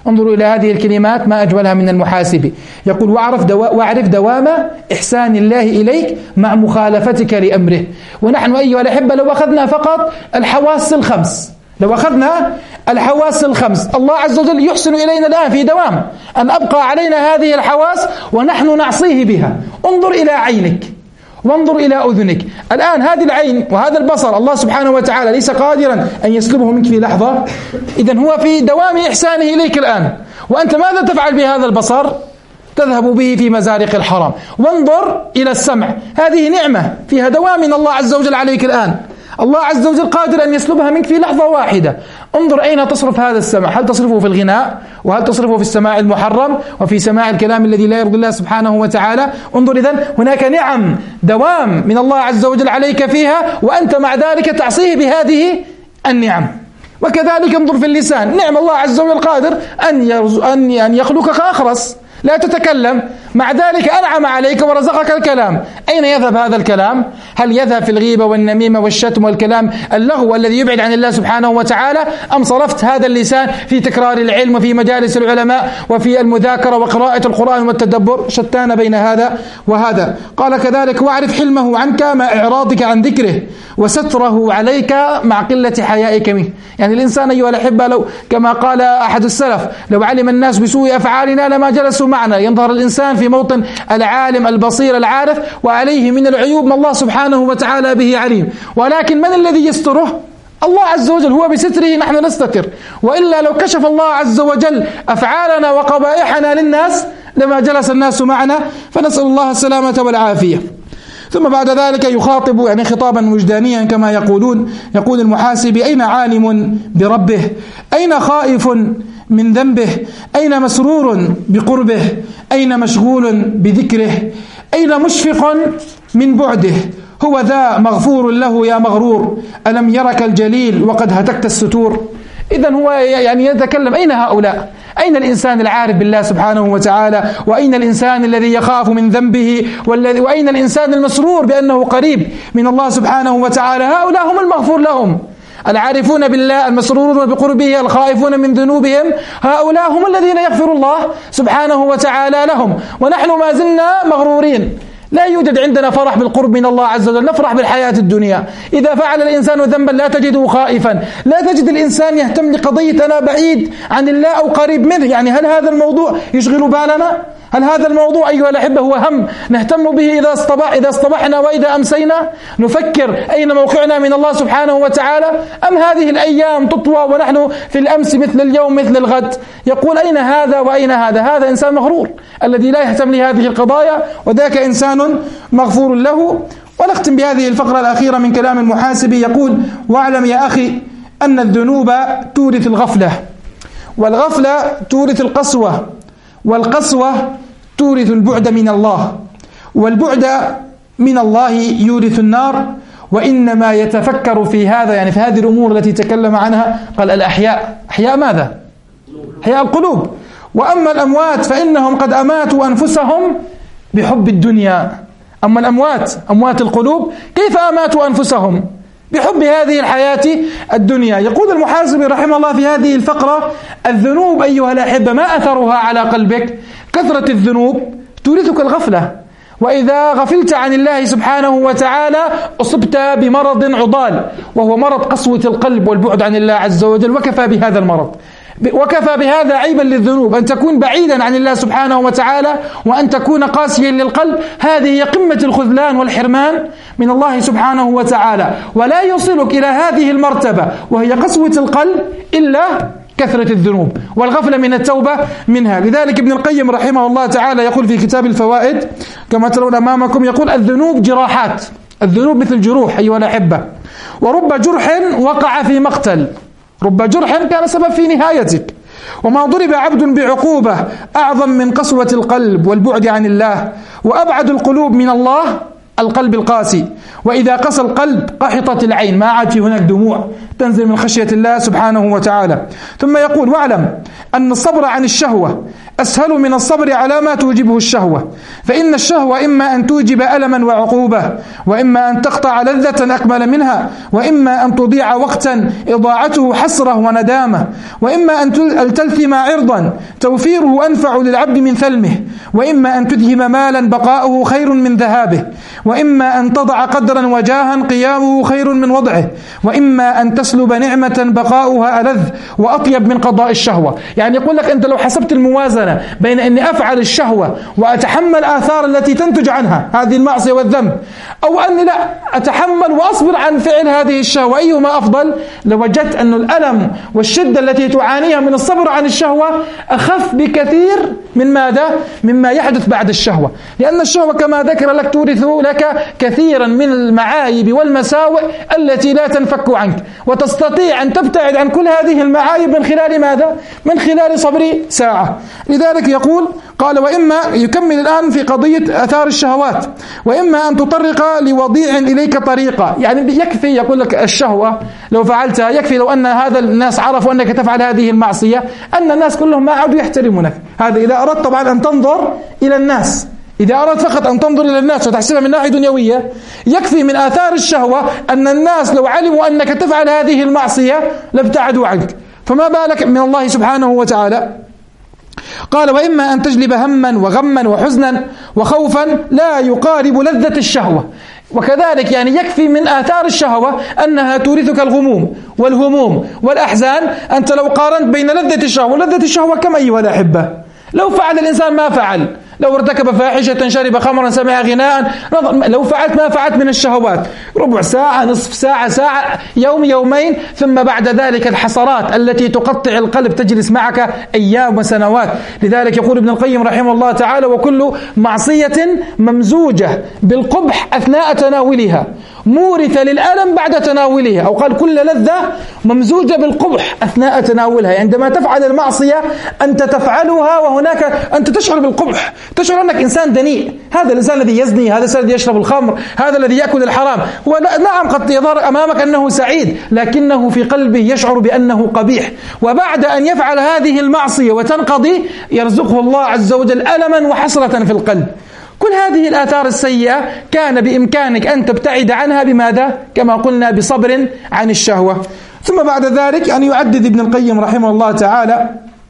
انظروا إلى هذه الكلمات ما أجملها من المحاسب. يقول واعرف, دوا واعرف دوام إحسان الله إليك مع مخالفتك لأمره. ونحن أيها الأحبة لو أخذنا فقط الحواس الخمس لو أخذنا الحواس الخمس الله عز وجل يحسن إلينا الآن في دوام أن أبقى علينا هذه الحواس ونحن نعصيه بها. انظر إلى عينك وانظر إلى أذنك. الآن هذه العين وهذا البصر الله سبحانه وتعالى ليس قادرا أن يسلبه منك في لحظة؟ إذن هو في دوام إحسانه إليك الآن، وأنت ماذا تفعل بهذا البصر؟ تذهب به في مزارق الحرام. وانظر إلى السمع، هذه نعمة فيها دوام من الله عز وجل عليك الآن. الله عز وجل قادر أن يسلبها منك في لحظة واحدة. انظر أين تصرف هذا السمع، هل تصرفه في الغناء؟ وهل تصرفه في السماع المحرم وفي سماع الكلام الذي لا يرضي الله سبحانه وتعالى؟ انظر إذن هناك نعم دوام من الله عز وجل عليك فيها وأنت مع ذلك تعصيه بهذه النعم. وكذلك انظر في اللسان، نعم الله عز وجل قادر أن أن يخلقك أخرس لا تتكلم، مع ذلك أنعم عليك ورزقك الكلام. أين يذهب هذا الكلام؟ هل يذهب في الغيبة والنميمة والشتم والكلام اللغو الذي يبعد عن الله سبحانه وتعالى، أم صرفت هذا اللسان في تكرار العلم وفي مجالس العلماء وفي المذاكرة وقراءة القرآن والتدبر؟ شتان بين هذا وهذا. قال كذلك واعرف حلمه عنك مع إعراضك عن ذكره وستره عليك مع قلة حيائك منه. يعني الإنسان أيها الأحبة لو كما قال أحد السلف لو علم الناس بسوء أفعالنا لما جلسوا معنا. ينظر الإنسان في موطن العالم البصير العارف وعليه من العيوب ما الله سبحانه وتعالى به عليم، ولكن من الذي يستره؟ الله عز وجل، هو بستره نحن نستتر. وإلا لو كشف الله عز وجل أفعالنا وقبائحنا للناس لما جلس الناس معنا، فنسأل الله السلامة والعافية. ثم بعد ذلك يخاطب يعني خطابا وجدانيا كما يقولون، يقول المحاسب أين عالم بربه، أين خائف من ذنبه، أين مسرور بقربه، أين مشغول بذكره، أين مشفق من بعده، هو ذا مغفور له يا مغرور، ألم يرك الجليل وقد هتكت الستور. إذن هو يعني يتكلم أين هؤلاء؟ أين الإنسان العارف بالله سبحانه وتعالى؟ وأين الإنسان الذي يخاف من ذنبه؟ وأين الإنسان المسرور بأنه قريب من الله سبحانه وتعالى؟ هؤلاء هم المغفور لهم، العارفون بالله، المسرورون بقربه، الخائفون من ذنوبهم، هؤلاء هم الذين يغفر الله سبحانه وتعالى لهم. ونحن ما زلنا مغرورين، لا يوجد عندنا فرح بالقرب من الله عز وجل، نفرح بالحياة الدنيا. إذا فعل الإنسان ذنبا لا تجده خائفا، لا تجد الإنسان يهتم لقضية أنا بعيد عن الله أو قريب منه. يعني هل هذا الموضوع يشغل بالنا؟ هل هذا الموضوع أيها الأحبة هو هم نهتم به إذا اصطبح إذا اصطبحنا وإذا أمسينا؟ نفكر أين موقعنا من الله سبحانه وتعالى؟ أم هذه الأيام تطوى ونحن في الأمس مثل اليوم مثل الغد؟ يقول أين هذا وأين هذا؟ هذا إنسان مغرور الذي لا يهتم لهذه القضايا، وذاك إنسان مغفور له. ونختم بهذه الفقرة الأخيرة من كلام المحاسب، يقول واعلم يا أخي أن الذنوب تورث الغفلة، والغفلة تورث القسوة، والقسوة تورث البعد من الله، والبعد من الله يورث النار. وإنما يتفكر في هذا يعني في هذه الأمور التي تكلم عنها قال الأحياء. أحياء ماذا؟ أحياء القلوب. وأما الأموات فإنهم قد أماتوا أنفسهم بحب الدنيا. أما الأموات أموات القلوب كيف أماتوا أنفسهم؟ بحب هذه الحياة الدنيا. يقول المحاسب رحمه الله في هذه الفقرة الذنوب أيها الأحبة ما أثرها على قلبك؟ كثرة الذنوب تورثك الغفلة، وإذا غفلت عن الله سبحانه وتعالى أصبت بمرض عضال وهو مرض قسوة القلب والبعد عن الله عز وجل. وكفى بهذا المرض وكفى بهذا عيبا للذنوب أن تكون بعيدا عن الله سبحانه وتعالى وأن تكون قاسيا للقلب. هذه هي قمة الخذلان والحرمان من الله سبحانه وتعالى. ولا يصلك إلى هذه المرتبة وهي قسوة القلب إلا كثرة الذنوب والغفلة من التوبة منها. لذلك ابن القيم رحمه الله تعالى يقول في كتاب الفوائد كما ترون أمامكم، يقول الذنوب جراحات، الذنوب مثل جروح أيها الأحبة، ورب جرح وقع في مقتل، رب جرح كان سبب في نهايتك. وما ضرب عبد بعقوبة أعظم من قسوة القلب والبعد عن الله، وأبعد القلوب من الله القلب القاسي. وإذا قسى القلب قحطت العين، ما عاد في هناك دموع تنزل من خشية الله سبحانه وتعالى. ثم يقول واعلم أن الصبر عن الشهوة أسهل من الصبر على ما توجبه الشهوة، فإن الشهوة إما أن توجب ألما وعقوبة، وإما أن تقطع لذة أكمل منها، وإما أن تضيع وقتا إضاعته حسرة وندامة، وإما أن تلثم عرضا توفيره أنفع للعبد من ثلمه، وإما أن تدهم مالا بقاؤه خير من ذهابه، وإما أن تضع قدرا وجاها قيامه خير من وضعه، وإما أن تسلب نعمة بقاؤها ألذ وأطيب من قضاء الشهوة. يعني يقول لك أنت لو حسبت الموازنة بين أني أفعل الشهوة وأتحمل آثار التي تنتج عنها هذه المعصية والذنب، أو أني لا أتحمل وأصبر عن فعل هذه الشهوة، أيهما أفضل؟ لوجدت أن الألم والشدة التي تعانيها من الصبر عن الشهوة أخف بكثير من ماذا؟ مما يحدث بعد الشهوة، لأن الشهوة كما ذكر لك تورث لك كثيرا من المعايب والمساوئ التي لا تنفك عنك، وتستطيع أن تبتعد عن كل هذه المعايب من خلال ماذا؟ من خلال صبر ساعة. لذلك يقول قال وإما يكمل الآن في قضية أثار الشهوات، وإما أن تطرق لوضيع إليك طريقة. يعني يكفي يقول لك الشهوة لو فعلتها، يكفي لو أن هذا الناس عرفوا أنك تفعل هذه المعصية أن الناس كلهم ما عادوا يحترمونك. هذا إذا أردت طبعا أن تنظر إلى الناس، إذا أردت فقط أن تنظر إلى الناس وتحسبها من ناحية دنيوية، يكفي من آثار الشهوة أن الناس لو علموا أنك تفعل هذه المعصية لابتعدوا عنك، فما بالك من الله سبحانه وتعالى. قال وإما أن تجلب هما وغما وحزنا وخوفا لا يقارب لذة الشهوة. وكذلك يعني يكفي من آثار الشهوة أنها تورثك الغموم والهموم والأحزان. أنت لو قارنت بين لذة الشهوة ولذة الشهوة كم أيها الأحبة؟ لو فعل الإنسان ما فعل، لو ارتكب فاحشة شرب خمرا سمع غناء، لو فعلت ما فعلت من الشهوات ربع ساعة نصف ساعة ساعة يوم يومين، ثم بعد ذلك الحسرات التي تقطع القلب تجلس معك أيام وسنوات. لذلك يقول ابن القيم رحمه الله تعالى وكل معصية ممزوجة بالقبح أثناء تناولها مورثة للألم بعد تناولها، أو قال كل لذة ممزوجة بالقبح أثناء تناولها. عندما تفعل المعصية أنت تفعلها وهناك أنت تشعر بالقبح، تشعر أنك إنسان دنيء، هذا الإنسان الذي يزني، هذا الإنسان الذي يشرب الخمر، هذا الذي يأكل الحرام، ونعم قد يظهر أمامك أنه سعيد لكنه في قلبه يشعر بأنه قبيح. وبعد أن يفعل هذه المعصية وتنقضي يرزقه الله عز وجل ألما وحسرة في القلب. كل هذه الآثار السيئة كان بإمكانك أن تبتعد عنها بماذا؟ كما قلنا بصبر عن الشهوة. ثم بعد ذلك أن يعدد ابن القيم رحمه الله تعالى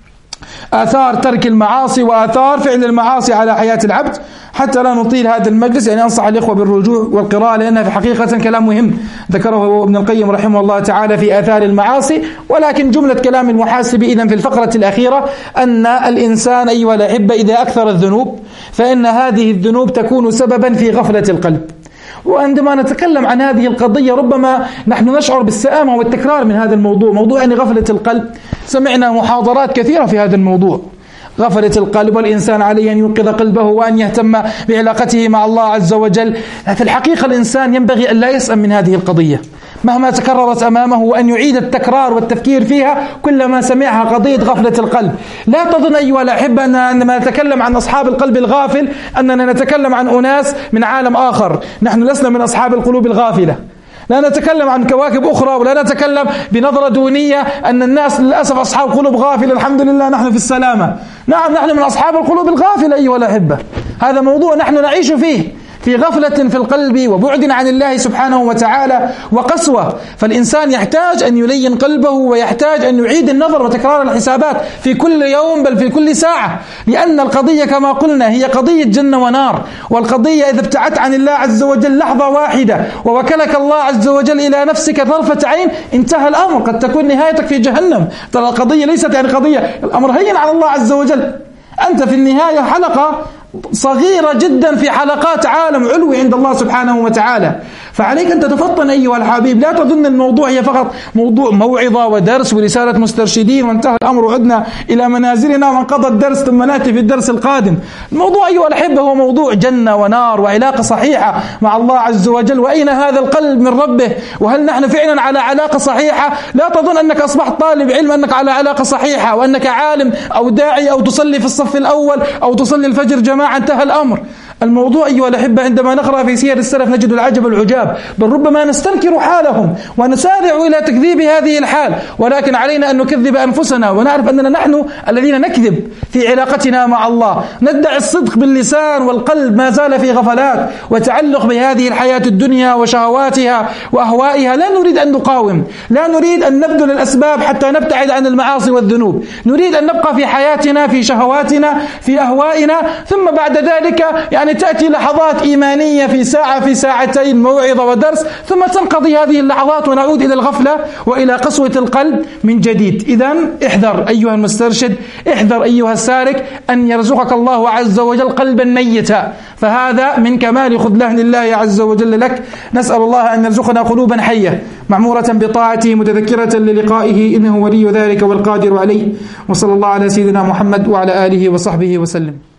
آثار ترك المعاصي وآثار فعل المعاصي على حياة العبد. حتى لا نطيل هذا المجلس يعني أنصح الإخوة بالرجوع والقراءة، لأنها في حقيقة كلام مهم ذكره ابن القيم رحمه الله تعالى في آثار المعاصي. ولكن جملة كلام المحاسب إذن في الفقرة الأخيرة أن الإنسان أيها الأحبة إذا أكثر الذنوب فإن هذه الذنوب تكون سببا في غفلة القلب. وعندما نتكلم عن هذه القضية ربما نحن نشعر بالسآمة والتكرار من هذا الموضوع، موضوع يعني غفلة القلب. سمعنا محاضرات كثيرة في هذا الموضوع، غفلة القلب، والإنسان عليه أن يوقظ قلبه وأن يهتم بعلاقته مع الله عز وجل. في الحقيقة الإنسان ينبغي أن لا يسأم من هذه القضية مهما تكررت أمامه، وأن يعيد التكرار والتفكير فيها كلما سمعها قضية غفلة القلب. لا تظن أيها الأحبة أن عندما نتكلم عن أصحاب القلب الغافل أننا نتكلم عن أناس من عالم آخر. نحن لسنا من أصحاب القلوب الغافلة، لا نتكلم عن كواكب أخرى، ولا نتكلم بنظرة دونية أن الناس للأسف أصحاب قلوب غافلة الحمد لله نحن في السلامة. نعم نحن من أصحاب القلوب الغافلة أيها الأحبة، هذا موضوع نحن نعيش فيه، في غفلة في القلب وبعد عن الله سبحانه وتعالى وقسوة. فالإنسان يحتاج أن يلين قلبه ويحتاج أن يعيد النظر وتكرار الحسابات في كل يوم بل في كل ساعة، لأن القضية كما قلنا هي قضية جنة ونار. والقضية إذا ابتعدت عن الله عز وجل لحظة واحدة ووكلك الله عز وجل إلى نفسك طرفة عين انتهى الأمر، قد تكون نهايتك في جهنم. ترى القضية ليست يعني قضية الأمر هين على الله عز وجل، أنت في النهاية حلقة صغيرة جدا في حلقات عالم علوي عند الله سبحانه وتعالى. فعليك أن تتفطن أيها الحبيب، لا تظن الموضوع هي فقط موضوع موعظة ودرس ورسالة مسترشدين وانتهى الأمر وعدنا إلى منازلنا وانقضى الدرس ثم نأتي في الدرس القادم. الموضوع أيها الأحبة هو موضوع جنة ونار وعلاقة صحيحة مع الله عز وجل. وأين هذا القلب من ربه؟ وهل نحن فعلا على علاقة صحيحة؟ لا تظن أنك أصبحت طالب علم أنك على علاقة صحيحة وأنك عالم أو داعي أو تصلي في الصف الأول أو تصلي الفجر جماعة انتهى الأمر. الموضوع أيها الأحبة عندما نقرأ في سير السلف نجد العجب العجاب، بل ربما نستنكر حالهم ونسارع إلى تكذيب هذه الحال، ولكن علينا أن نكذب أنفسنا ونعرف أننا نحن الذين نكذب في علاقتنا مع الله. ندعي الصدق باللسان والقلب ما زال في غفلات وتعلق بهذه الحياة الدنيا وشهواتها وأهوائها. لا نريد أن نقاوم، لا نريد أن نبذل الأسباب حتى نبتعد عن المعاصي والذنوب، نريد أن نبقى في حياتنا في شهواتنا في أهوائنا، ثم بعد ذلك يعني تأتي لحظات إيمانية في ساعة في ساعتين موعظة ودرس، ثم تنقضي هذه اللحظات ونعود إلى الغفلة وإلى قسوة القلب من جديد. إذن احذر أيها المسترشد، احذر أيها السارك أن يرزقك الله عز وجل قلبا ميتا، فهذا من كمال خذلان الله عز وجل لك. نسأل الله أن يرزقنا قلوبا حية معمورة بطاعته متذكرة للقائه، إنه ولي ذلك والقادر عليه. وصلى الله على سيدنا محمد وعلى آله وصحبه وسلم.